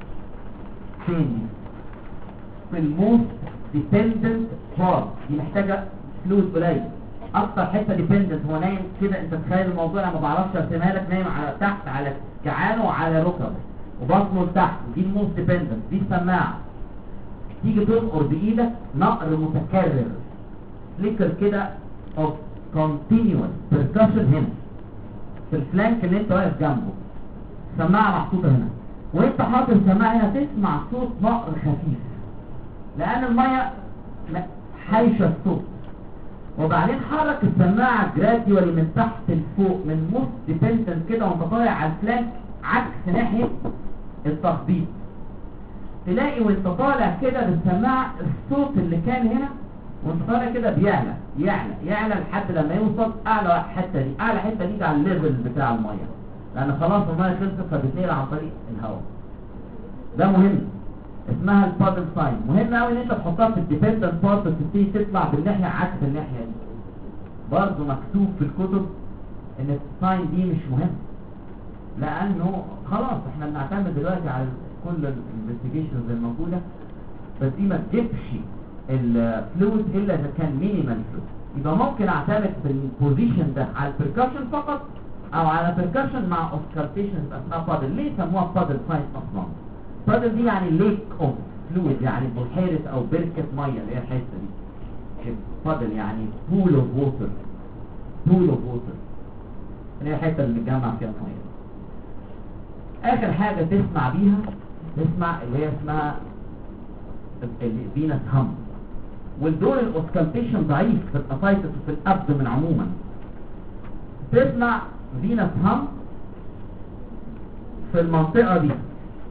كده فين دي؟ في الموست ديبندنت بارت، دي محتاجه فلويد قليل. اكتر حته ديبندنت هو نايم كده، انت تخيل الموضوع انا ما بعرفش ارسمها لك، نايم على تحت على كعانه وعلى ركبه وبطنه لتحت، دي الموست ديبندنت. دي السماعه تيجي تنقر بايدك نقر متكرر فليكر كده اوف كونتينيوس بيركشن هنا في الفلانك اللي انت واقف جنبه. السماعه محطوطه هنا وانت حاطط السماعه هنا، تسمع صوت نقر خفيف لان الميه حايشه الصوت. وبعدين حرك السماعه جراديولي من تحت لفوق من موست ديبندنت كده وانت طالع على الفلانك عكس ناحيه التخبيط. تلاقي وانت طالع كده بالسماعه الصوت اللي كان هنا وانت طالع كده بيعلى يعلى يعلى لحد لما يوصل اعلى حته دي. اعلى حته دي على الليفل بتاع الميه لان خلاص الميه خلصت فبتنقل عن طريق الهواء. ده مهم، اسمها البادل ساين. مهم قوي ان انت تحطها في الديبندنت بارت وتبتدي تطلع بالناحيه عكس الناحيه دي. برضه مكتوب في الكتب ان الساين دي مش مهم لانه خلاص احنا بنعتمد دلوقتي على كل الانفستيجيشنز الموجوده، بس دي ما تجيبش الفلويد الا اذا كان مينيمال فلويد. يبقى ممكن اعتمد في البوزيشن ده على البركشن فقط او على بركشن مع اوسكالتيشن اسمها بادل. ليه سموها بادل ساين اصلا؟ بادل دي يعني ليك اوف فلويد، يعني بحيره او بركه ميه اللي هي الحته دي. بادل يعني بول اوف ووتر، بول اوف ووتر اللي هي الحته اللي بنجمع فيها الميه. اخر حاجه تسمع بيها تسمع اللي هي اسمها الفينس هم. والدور الاوسكالتيشن ضعيف في الاسايتس وفي الابدومن عموما. تسمع فينس هم في المنطقه دي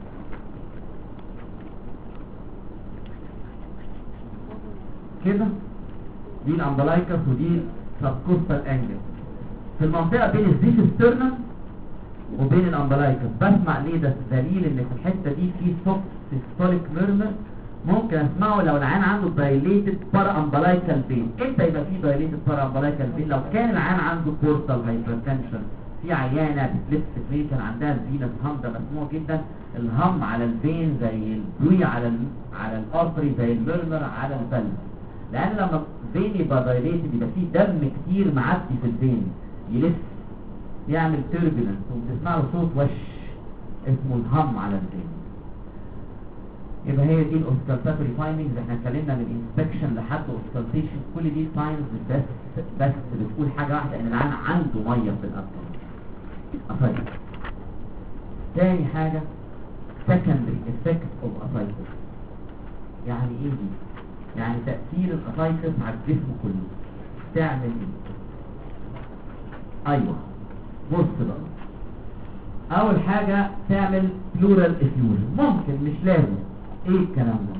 كده، دي الامبلايكس ودي سبكوستال انجل في المنطقه بين الزيفسترنم وبين الامبلايكس. بسمع ليه؟ ده دليل ان في الحته دي في سوفت سيستوليك ميرمر ممكن اسمعه لو العيان عنده دايليتد بارا امبلايكال فين. امتى يبقى في دايليتد بارا امبلايكال فين؟ لو كان العيان عنده بورتال هايبرتنشن. في عيانه بتلف كان عندها الفينس هم، ده مسموع جدا. الهم على الفين زي البوي على الارتري زي الميرمر على الفلس، لان لما الفين يبقى دايليتد يبقى فيه دم كتير معدي في الفين يلف يعمل تيربولنس وبتسمع له صوت وش اسمه الهم على الفين. يبقى هي دي الاوسكالتاتوري فايندنجز. احنا اتكلمنا من انسبكشن لحد اوسكالتيشن، كل دي ساينز بس بتقول حاجه واحده، ان العيان عنده ميه في الابدن. طيب تاني حاجه secondary effect of ascites. يعني ايه دي؟ يعني تأثير الاسايتس على الجسم كله. تعمل ايه؟ ايوه بص بقى، اول حاجه تعمل بلورال افيوجن. ممكن مش لازم. ايه الكلام ده؟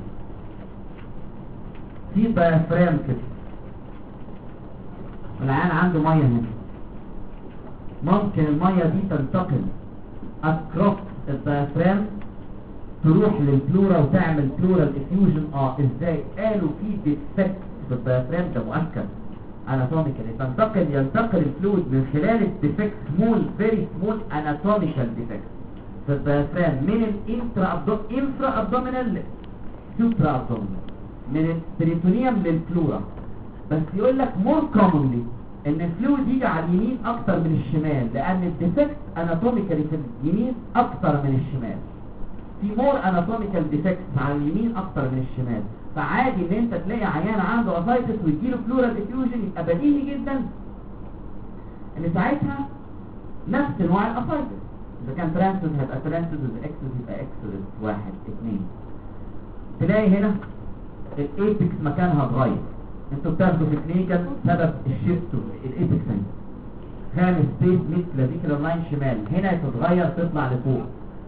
في دايفرام كده العيان عنده ميه هنا، ممكن الميه دي تنتقل اكروس الدايفرام تروح للبلورا وتعمل بلورال افيوجن. ازاي؟ قالوا في ديفكت في الدايفرام، ده مؤكد اناتوميكالي. ينتقل الفلويد من خلال الديفكت سمول فيري سمول اناتوميكال ديفكت في الدايفرام من الانفرا ابدومينال سوبرا ابدومينال من البريتونيوم للبلورا. بس يقول لك مور كومنلي ان الفلويد يجي على اليمين اكتر من الشمال، لان الديفكت اناتوميكالي في اليمين اكتر من الشمال. في مور اناتوميكال ديفكت على اليمين اكتر من الشمال. فعادي ان انت تلاقي عيان عنده اسايتس ويجيله بلورال افيوجن. يبقى بديهي جدا ان ساعتها نفس انواع الاسايتس. اذا كان ترانسز هيبقى ترانسز، اذا اكسس يبقى اكسس. 1 2 تلاقي هنا الايبكس مكانها اتغير. انتوا بتاخدوا في كلينيكال سبب الشيفت الايبكس هنا. خامس سبيس ميد كلافيكولار لاين شمال، هنا تتغير تطلع لفوق.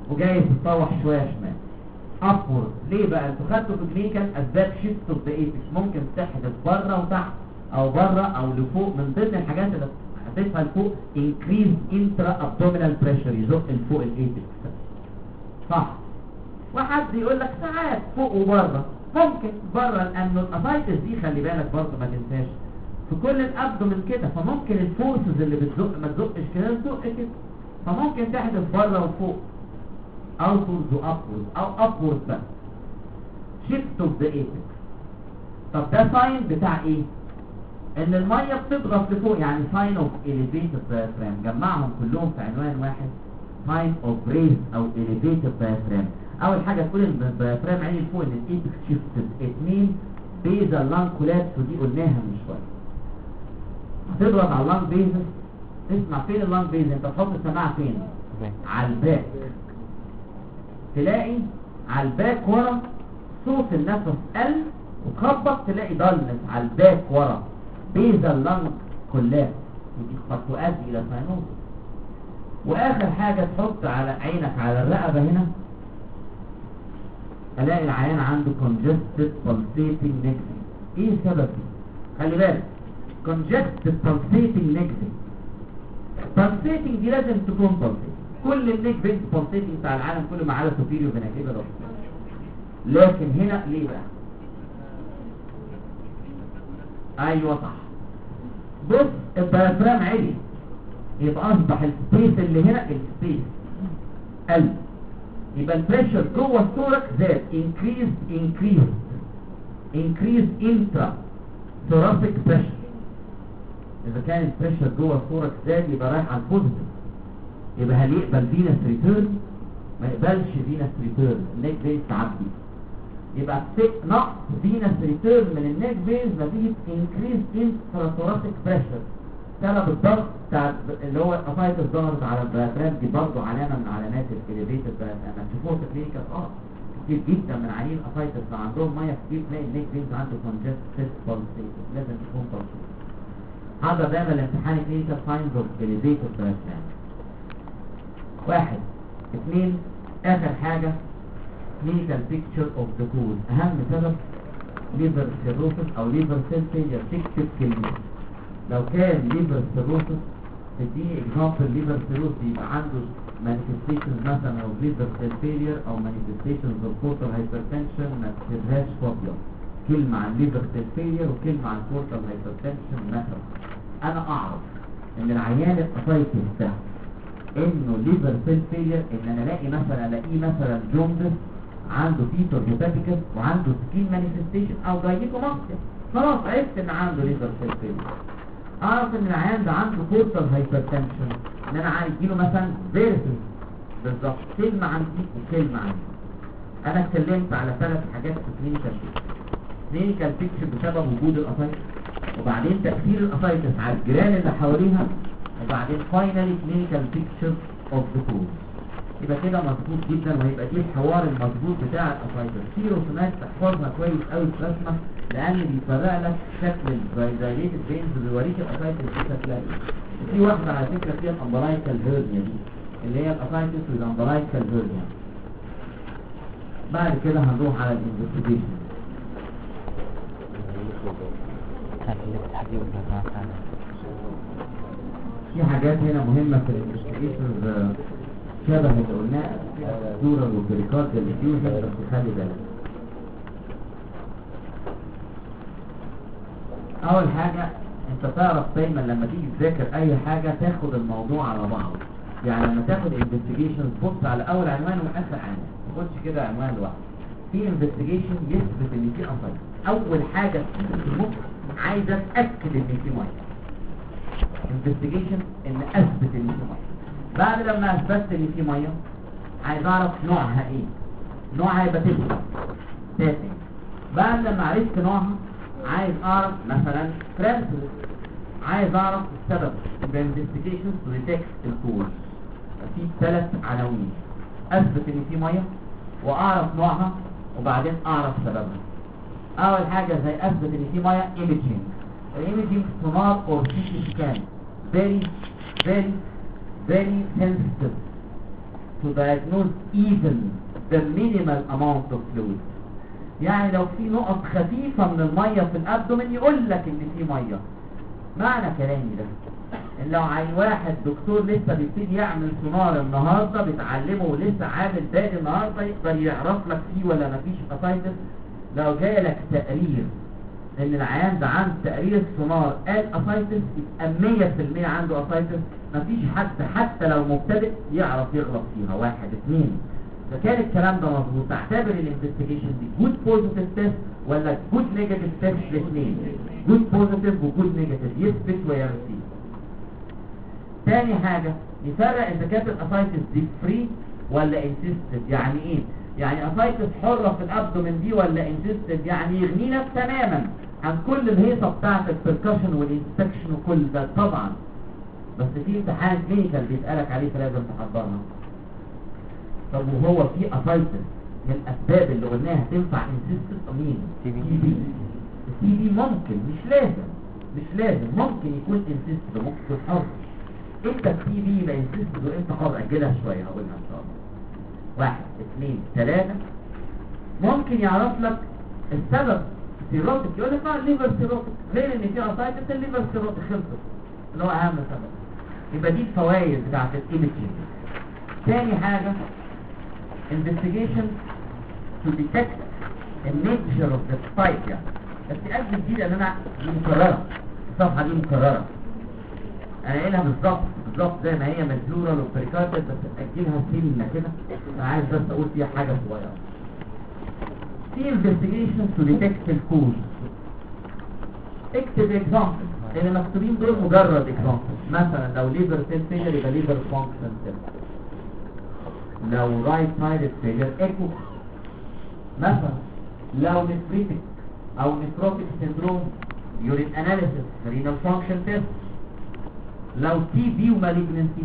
وجاي تتطوح شويه شمال. ابورد ليه بقى؟ انتوا خدتوا في كلينيكال اسباب شيفت اوف ذا ايبكس، ممكن تحدث بره وتحت او بره او لفوق. من ضمن الحاجات اللي هتدفع لفوق انكريز انترا ابدومينال بريشر، يزق لفوق الايبكس. صح؟ وحد يقول لك ساعات فوق وبره، ممكن بره لانه الاسايتس دي خلي بالك برضه ما تنساش في كل الابدومين كده، فممكن الفورسز اللي بتزق ما تزقش كده، تزق كده، فممكن تحدث بره وفوق outwards وابورد او ابورد بس shift of the apex. طب ده ساين بتاع ايه؟ ان الميه بتضغط لفوق، يعني sign of elevated diaphragm. جمعهم كلهم في عنوان واحد، sign of raised او elevated diaphragm. اول حاجه تقول ان الديافرام عالي لفوق، ان الايبكس شيفتد. 2 بيزال لانج كولابس، ودي قلناها من شويه. هتضغط على اللانج بيزس. تسمع فين اللانج بيزس؟ انت تحط السماعه فين؟ على الباك. تلاقي على الباك ورا صوت النفس قل وتخبط، تلاقي ضلمس على الباك ورا بيزال لانج كولابس، ودي قد تؤدي الى ساينوز. واخر حاجه تحط على عينك على الرقبه هنا، الاقي العيان عنده congested pulsating negative. ايه سبب؟ خلي بالك congested pulsating negative. pulsating دي لازم تكون pulsating، كل النيك فينز pulsating بتاع العالم كله ما عدا superior vena cava. لكن هنا ليه بقى؟ ايوه صح. بص الديافرام عالي، يبقى اصبح السبيس اللي هنا السبيس قل، يبقى البريشر جوه الثوركس زاد. increase intra thoracic pressure. اذا كان البريشر جوه الثوركس زاد يبقى رايح على البوزيتيف. يبقى هل يقبل فينس ريتيرن؟ ما يقبلش فينس ريتيرن، النيك فينز تعدي. يبقى نقص فينس ريتيرن من النيك فينز نتيجه increase intra thoracic pressure، سبب الضغط بتاع اللي هو الاسايتس ظهرت على الديافرام. دي برضه علامه من علامات الاليفيتد diaphragm. لما تشوفوها في كلينيكال كتير جدا من عيانين الاسايتس اللي عندهم ميه كتير تلاقي النيك فينز عنده congested pulsating، لازم تكون pulsating. هذا دايما الامتحان كلينيكال ساينز اوف اليفيتد diaphragm. 1 2 اخر حاجه clinical picture of the cause. اهم سبب liver cirrhosis او liver cell failure. تكتب كلمه لو كان liver cirrhosis، تديني example liver cirrhosis يبقى عنده manifestations مثلا of liver cell failure او manifestations of portal hypertension. ما تكتبهاش فاضيه، كلمه عن liver cell failure وكلمه عن portal hypertension مثلا. انا اعرف ان العيان الاسايتس ده انه liver cell failure، ان انا الاقيه مثلا جوندس، عنده فيتور هيباتيكس وعنده سكين مانيفستيشن او جاينيكوماستيا، خلاص عرفت ان عنده liver cell failure. اعرف ان العيان ده عنده بورتال هايبرتنشن، ان انا عايز اديله مثلا فيرسز بالظبط، كلمه عن دي وكلمه عن دي. انا اتكلمت على 3 حاجات في كلينيكال بيكتشر. كلينيكال بيكتشر بسبب وجود الاسايتس، وبعدين تاثير الاسايتس على الجيران اللي حواليها، وبعدين فاينالي كلينيكال بيكتشر اوف ذا كوز. يبقى كده مظبوط جدا، وهيبقى دي الحوار المظبوط بتاع الاسايتس. في رسومات تحفظها كويس قوي في رسمه، لان بيفرق لك شكل الدايليتد فينز وبيوريك الاسايتس دي شكلها ايه. وفي واحده على فكره فيها الامبلايكال هيرنيا دي، اللي هي الاسايتس والامبلايكال هيرنيا. بعد كده هنروح على الانفستيجيشن. في حاجات هنا مهمه في الانفستيجيشن شبه اللي قلناه، دورال وبريكارديال ديفيوجن، بس خلي بالك. اول حاجه انت تعرف دايما لما تيجي تذاكر اي حاجه تاخد الموضوع على بعضه. يعني لما تاخد انفستيجيشن تبص على اول عنوان واخر عنوان، ما تاخدش كده عنوان لوحده. في انفستيجيشن يثبت ان في اسايتس. اول حاجه في المخ عايز اتاكد ان في ميه. انفستيجيشن ان اثبت ان في ميه. بعد لما اثبتت ان في ميه عايز اعرف نوعها ايه. نوعها يبقى تيستنج. بعد لما عرفت نوعها عايز اعرف مثلا فرانسيس، عايز اعرف السبب. يبقى انفستيجيشن تو ديتكت الكوز. في 3 عناوين: اثبت ان في ميه، واعرف نوعها، وبعدين اعرف سببها. اول حاجه زي اثبت ان في ميه، ايميجينج. الايميجينج سونار اور سي تي سكان، very sensitive. to diagnose even the minimal amount of fluid. يعني لو في نقط خفيفة من المية في الابدومين يقول لك ان في مية. معنى كلامي ده ان لو عين واحد دكتور لسه بيبتدي يعمل سونار النهارده بيتعلمه ولسه عامل بادئ النهارده يقدر يعرف لك فيه ولا مفيش اسايتس. لو جاي لك تقرير ان العيان ده عنده تقرير السونار قال اسايتس يبقى 100% عنده اسايتس. مفيش حد حتى لو مبتدئ يعرف يغلط فيها. 1 2. فكان الكلام ده مظبوط. تعتبر الانفستيجيشن دي جود بوزيتيف تيست ولا جود نيجاتيف تيست؟ الاثنين جود بوزيتيف وجود نيجاتيف، يثبت ويرسي. تاني حاجة نفرق اذا كانت الاسايتس دي فري ولا انسيستد. يعني ايه؟ يعني اسايتس حرة في الابدومين دي ولا انسيستد، يعني يغنينا تماما عن كل الهيصة بتاعت البركشن والانسبكشن وكل ده طبعا. بس في امتحان كلينيكال بيسألك عليه فلازم تحضرها. طب وهو في اسايتس من الاسباب اللي قلناها تنفع انسيستد مين؟ تي بي. التي بي ممكن مش لازم ممكن يكون انسيستد وممكن يكون حر. انت التي بي يبقى انسيستد وانت حر. اجلها شويه هقولها ان شاء الله. 1 2 3 ممكن يعرف لك السبب سيروتك. يقول لك الليفر سيروتك، غير ان في اسايتس الليفر سيروتك خلصت اللي هو اهم سبب. يبقى دي الفوائد بتاعت الايميجنج. تاني حاجه investigation to detect the nature of the spike. يعني بس اجل دي لان انا دي مكرره، الصفحه دي مكرره انا قايلها بالظبط زي ما هي مجلوره للبريكارديال، بس اجلها سنه كده. انا عايز بس اقول فيها حاجه صغيره. في investigation to detect الكوز. اكتب اكزامبل اللي مكتوبين دول مجرد اكزامبل. مثلا لو ليفر سيل فيلر يبقى ليفر فانكشن سيل، لو رايت سايد فيلر ايكو مثلا، لو نفريتك او نفروتك سيندروم يورين اناليسيس رينال فانكشن تيست، لو تي بي ومالجنسي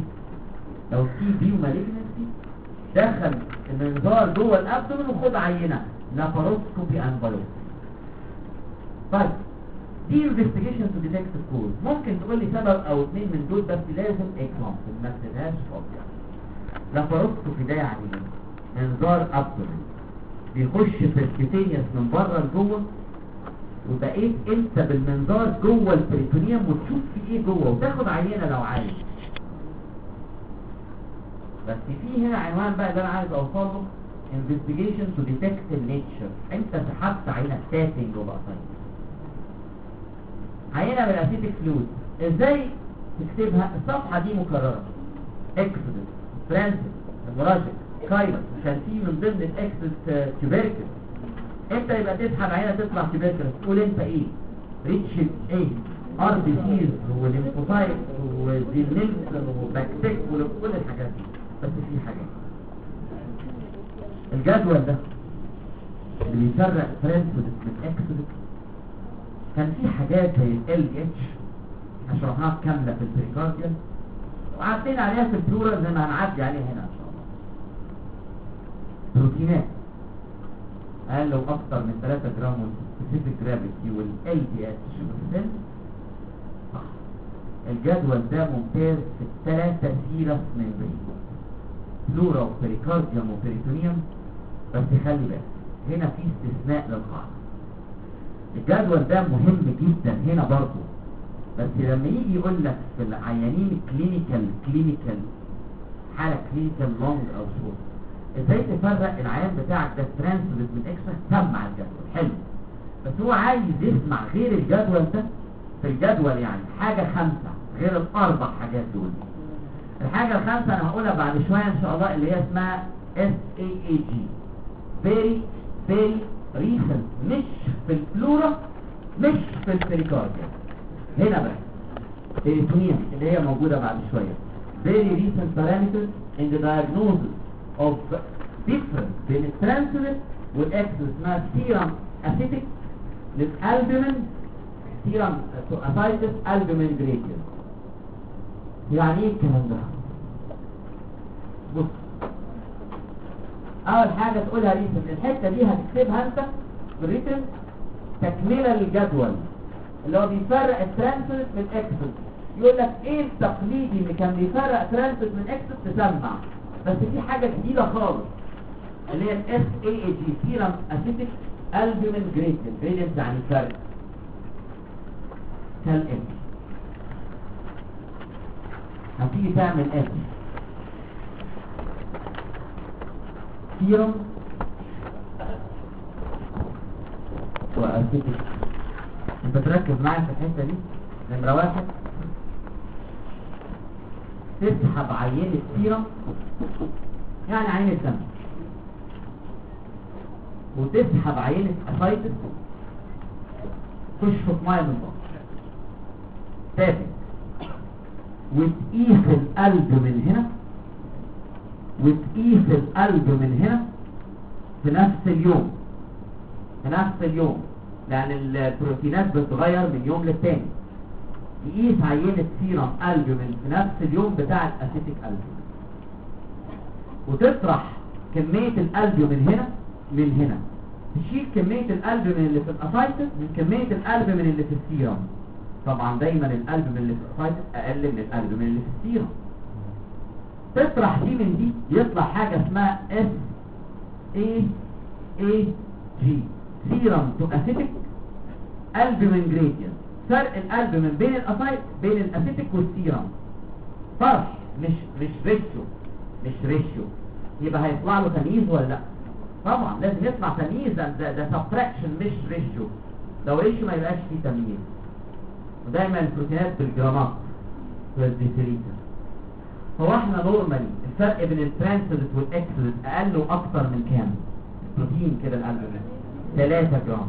دخل المنظار جوه الابدومين وخد عينه لاباروسكوبي اند بايوبسي. طيب دي انفستيجيشن تو ديتكت الكوز. ممكن تقول لي سبب او 2 من دول بس لازم اكزامبل ما تسيبهاش فاضيه. لاباروسكوبي ده يعني ايه؟ منظار ابدومين بيخش في الكتينيس من بره لجوه، وبقيت انت بالمنظار جوه البريتونيوم وتشوف في ايه جوه وتاخد عينه لو عايز. بس في هنا عنوان بقى اللي انا عايز اوصل له، investigation to detect the nature. انت سحبت عينه ستاتنج وبقصين عينه بالاسيتيك فلويد. ازاي تكتبها؟ الصفحه دي مكرره. اكسودس، فرانسيس، هيموراجيك، كايلس، عشان في من ضمن الاكسس تيوبركل. انت يبقى تسحب عينه تطلع تيوبركل، تقول انت ايه؟ ريتشد ايه؟ ار بي سيز وليمفوسايت وديلنيلسون وباكتيك وكل الحاجات دي. بس في حاجات الجدول ده اللي بيفرق فرانسيس من اكسودس كان في حاجات زي ال اتش هشرحها كامله في البريكارديال وعدينا عليها في البلورال زي ما هنعدي عليها هنا ان شاء الله. بروتينات قال لو اكتر من 3 جرام والسبيسيفيك جرافيتي والال دي اتش والسن صح. الجدول ده ممتاز في الثلاثه سيرس ممبرين، بلورا وبريكارديوم وبريتونيوم. بس خلي بالك هنا في استثناء للقاعده. الجدول ده مهم جدا هنا برضه، بس لما يجي يقول لك في العيانين كلينيكال حاله كلينيكال لونج او شورت، ازاي تفرق العيان بتاعك ده ترانسفيرز من اكسترا؟ سمع الجدول حلو، بس هو عايز يسمع غير الجدول ده في الجدول، يعني حاجه 5 غير ال4 حاجات دول. الحاجه ال5 انا هقولها بعد شويه ان شاء الله، اللي هي اسمها SAAG very very recent، مش في الفلورا مش في البريكارديوم. هنا بقى البريتونيوم اللي هي موجوده بعد شويه. very recent parameters in the diagnosis of difference بين الترانسفيرس والاكسس اسمها سيرم اسيتيك للالبومين، سيرم اسايتس البومين جريدينت. يعني ايه الكلام ده؟ بص، اول حاجه تقولها ريتم، الحته دي هتكتبها انت بالريتم تكمله للجدول اللي هو بيفرق الترانسفيرس من الاكسس. يقول لك ايه التقليدي اللي كان بيفرق ترانسفيرس من اكسس؟ تسمع بس في حاجة جديدة خالص اللي هي ال SAAG سيرم اسيتيك البومين جريدينت. جريدينت يعني فرق كالاتي. هتيجي تعمل اتي سيرم واسيتيك. انت تركز معايا في الحته دي. نمره واحد، تسحب عينة سيرم يعني عينة دم، وتسحب عينة اسايتس تشفط ميه من بره تابع، وتقيس القلب من هنا وتقيس القلب من هنا في نفس اليوم. في نفس اليوم، لان البروتينات بتتغير من يوم للتاني. تقيس عينة سيرم البومين في نفس اليوم بتاع الاسيتيك البومين، وتطرح كمية الالبومين هنا من هنا، تشيل كمية الالبومين اللي في الاسايتس من كمية الالبومين اللي في السيرم. طبعا دايما الالبومين اللي في الاسايتس اقل من الالبومين اللي في السيرم. تطرح دي من دي يطلع حاجة اسمها SAAG سيرم تو اسيتيك البومين جريدينت. فرق الالبومين بين الاسايت بين الاسيتيك والسيرم فرق، مش ريشيو. يبقى هيطلع له تمييز ولا لا؟ طبعا لازم يطلع تمييز. ده سبتراكشن مش ريشيو. لو ريشيو ما يبقاش فيه تمييز. ودايما البروتينات بالجرامات والديسيليتر. هو احنا نورمالي الفرق بين الترانسلت والاكسلت اقل واكتر من كام؟ البروتين كده الالبومين 3 جرام.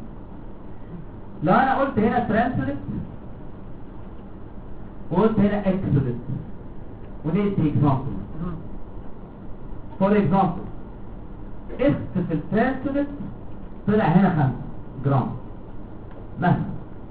لو انا قلت هنا ترانسلت وقلت هنا اكسلت وندي اكزامبل. فور اكزامبل، قست في الترانسلت طلع هنا 5 جرام مثلا،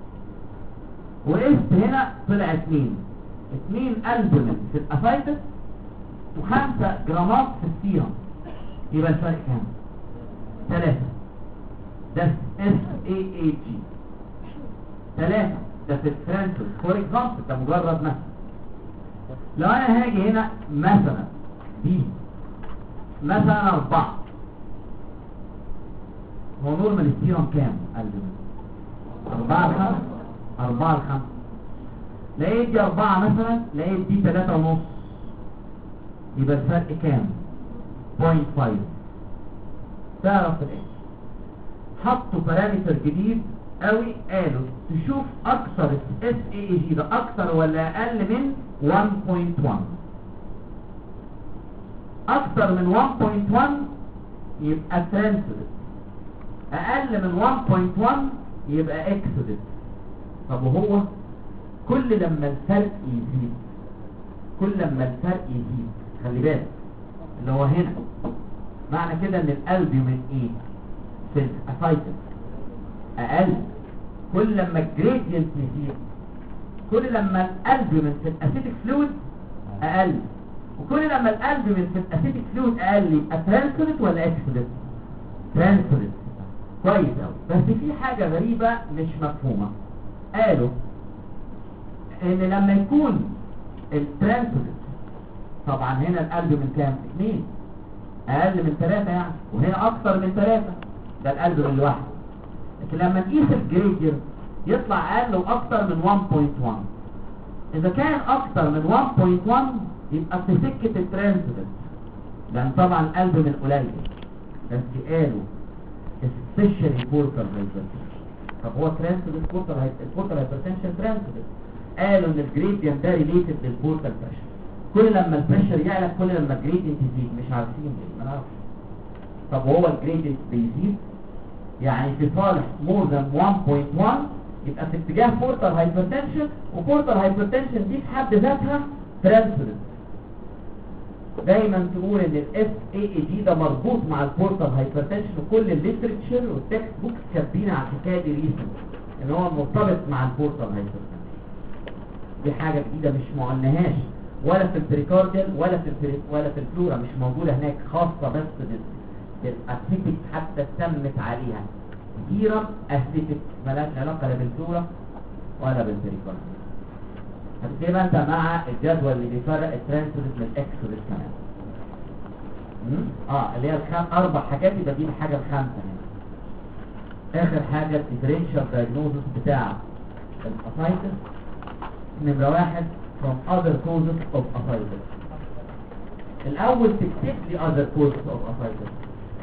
وقست هنا طلع 2 البومين في الاسايتس و5 جرامات في السيرم. يبقى الفرق كام؟ 3. ده SAAG 3. ده في الترانسفير فور اكزامبل، ده مجرد مثلا. لو انا هاجي هنا مثلا دي مثلا 4، هو نورمال السيرم كام؟ 4 ل 5 4 ل 5. لقيت دي 4 مثلا، لقيت دي 3.5، يبقى الفرق كام؟ 0.5. تعرف ايه؟ حطوا بارامتر جديد قوي، قالوا تشوف اكثر SAAG ده اكثر ولا اقل من 1.1. اكثر من 1.1 يبقى ترانسلت، اقل من 1.1 يبقى اكسلت. طب وهو كل لما الفرق يزيد خلي بالك اللي هو هنا معنى كده ان الالبومين ايه في الاسايتس اقل. كل لما الجريدينت يزيد، كل لما الالبومين في الاسيتيك فلويد اقل، وكل لما الالبومين في الاسيتيك فلويد اقل يبقى ترانسلت ولا اكسلت؟ ترانسلت. كويس قوي. بس في حاجه غريبه مش مفهومه. قالوا ان لما يكون الترانسلت، طبعا هنا الالبومين كام؟ 2 اقل من 3 يعني، وهنا اكتر من 3، ده الالبومين لوحده. لكن لما نقيس الجريدينت يطلع اقل واكتر من 1.1. اذا كان اكتر من 1.1 يبقى في سكه الترانسلت، لان طبعا الالبومين قليل. بس قالوا سبيشالي بورتال هايبرتنشن. طب هو ترانسلت بورتال هايبرتنشن ترانسلت. قالوا ان الجريدينت ده ريليتد للبورتال بريشر. كل لما البريشر يعلى كل لما الجريدينت يزيد. مش عارفين ليه، ما نعرفش. طب وهو الجريدينت بيزيد يعني في صالح مور ذان 1.1 يبقى في اتجاه بورتال هايبرتنشن، وبورتال هايبرتنشن دي في حد ذاتها ترانسلت. دايما تقول ان SAAG ده مربوط مع البورتال هايبرتنشن، وكل الليترتشر والتكست بوكس كاتبين على الحكايه دي ريسنت ان هو مرتبط مع البورتال هايبرتنشن. دي حاجه جديده مش قلناهاش ولا في البريكارديال ولا في الفلورا، مش موجوده هناك، خاصه بس بالاسيتيك حتى سمت عليها سيرم اسيتيك، مالهاش علاقه لا بالفلورا ولا بالبريكارديال. هتبقى انت مع الجدول اللي بيفرق الترانسلت من الاكسلت كمان. اللي هي اربع حاجات، يبقى دي الحاجه الخامسه هنا. اخر حاجه الديفرنشال دايجنوزس بتاع الاسايتس. نمره واحد from other causes of ascites. الاول تكتب لي other causes of ascites.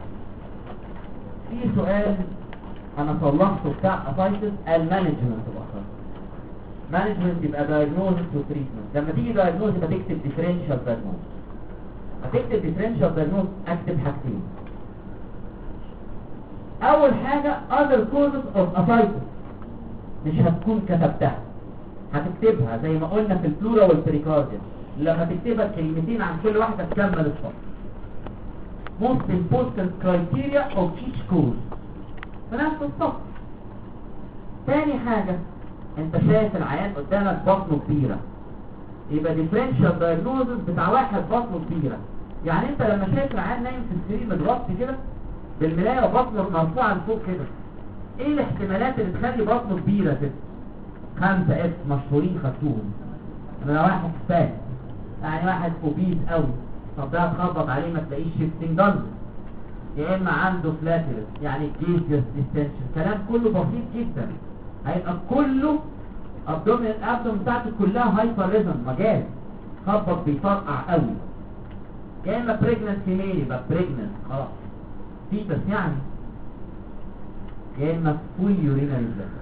في سؤال انا صلحته بتاع ascites، المانجمنت of ascites. مانجمنت يبقى diagnosis وتريتمنت. لما تيجي diagnosis يبقى تكتب differential diagnosis. هتكتب differential diagnosis اكتب حاجتين. اول حاجة other causes of ascites مش هتكون كتبتها، هتكتبها زي ما قلنا في البلورا والبريكارديا. لما تكتبها كلمتين عن كل واحدة تكمل الصف. most important criteria of each cause في نفس الصف. تاني حاجة انت شايف العيان قدامك بطنه كبيرة، يبقى differential diagnosis بتاع واحد بطنه كبيرة. يعني انت لما شايف العيان نايم في السرير متغطي كده بالملاية وبطنه مرفوعة لفوق كده، ايه الاحتمالات اللي تخلي بطنه كبيرة كده؟ 5 اف مشهورين خدتوهم. انا واحد فات، يعني واحد اوبيز قوي، طب ده هتخبط عليه ما تلاقيش شيفتنج دلز، يا اما عنده فلاتيرس يعني جيزيوس ديستنشن. كلام كله بسيط جدا، هيبقى كله الابدومين بتاعته كلها هايبر ريزم مجال، خبط بيفرقع قوي. يا اما بريجننت فيميل يبقى بريجننت خلاص فيتس يعني، يا اما فول يورينري بلاد.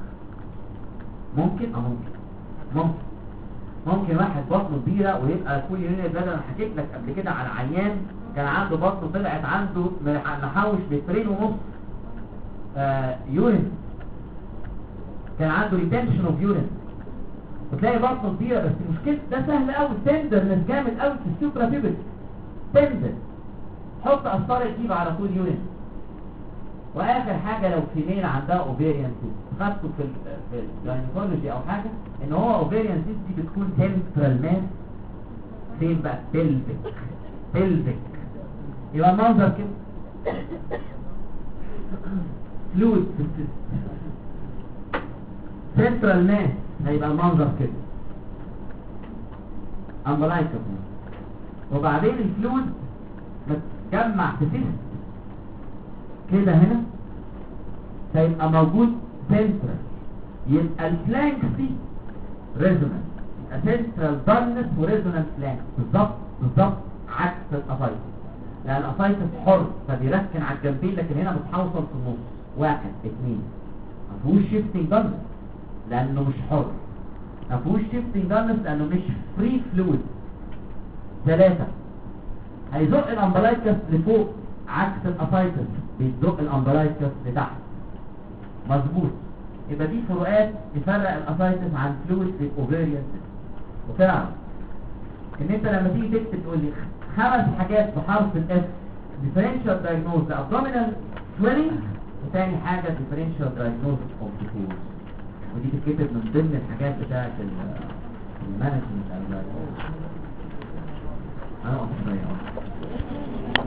ممكن واحد بطنه كبيره ويبقى فول يورينري بلاد. انا حكيت لك قبل كده على عيان كان عنده بطنه طلعت عنده محوش لترين ونص يورين، كان عنده ريتنشن اوف يورين، وتلاقي بطنه كبيره بس مشكلة ده سهل قوي، تندرنس جامد قوي في السوبرا بيبل تندر، حط قسطره تجيب على طول يورين. واخر حاجه لو فيميل عندها اوفيريان سيست، خدته في الجاينيكولوجي او حاجه ان هو اوفيريان سيست دي بتكون سنترال ماس فين بقى؟ بلفيك. يبقى المنظر كده فلويد في السيست سنترال ماس، هيبقى المنظر كده امبلايكال. وبعدين الفلويد متجمع في سيست كده هنا، هيبقى موجود سنترال، يبقى الفلانك دي ريزونانس، يبقى سنترال دارنس وريزونانس فلانك بالظبط عكس الاسايتس. لان الاسايتس حر فبيركن على الجنبين، لكن هنا بتحوصل في النص 1 2 ما فيهوش شيفتنج دارنس لانه مش حر، ما فيهوش شيفتنج دارنس لانه مش فري فلويد. 3 هيزق الامبلايكس لفوق عكس الاسايتس بيزق الامبلايكس لتحت مظبوط. يبقى دي فروقات تفرق الاسايتس عن فلويد في الاوفيريان. وتعرف ان انت لما تيجي تكتب تقول لي 5 حاجات بحرف الاس ديفرنشال دايجنوز لابدومينال سويلنج، وثاني حاجه ديفرنشال دايجنوز اوف ديفوز، ودي تتكتب من ضمن الحاجات بتاعه المانجمنت. انا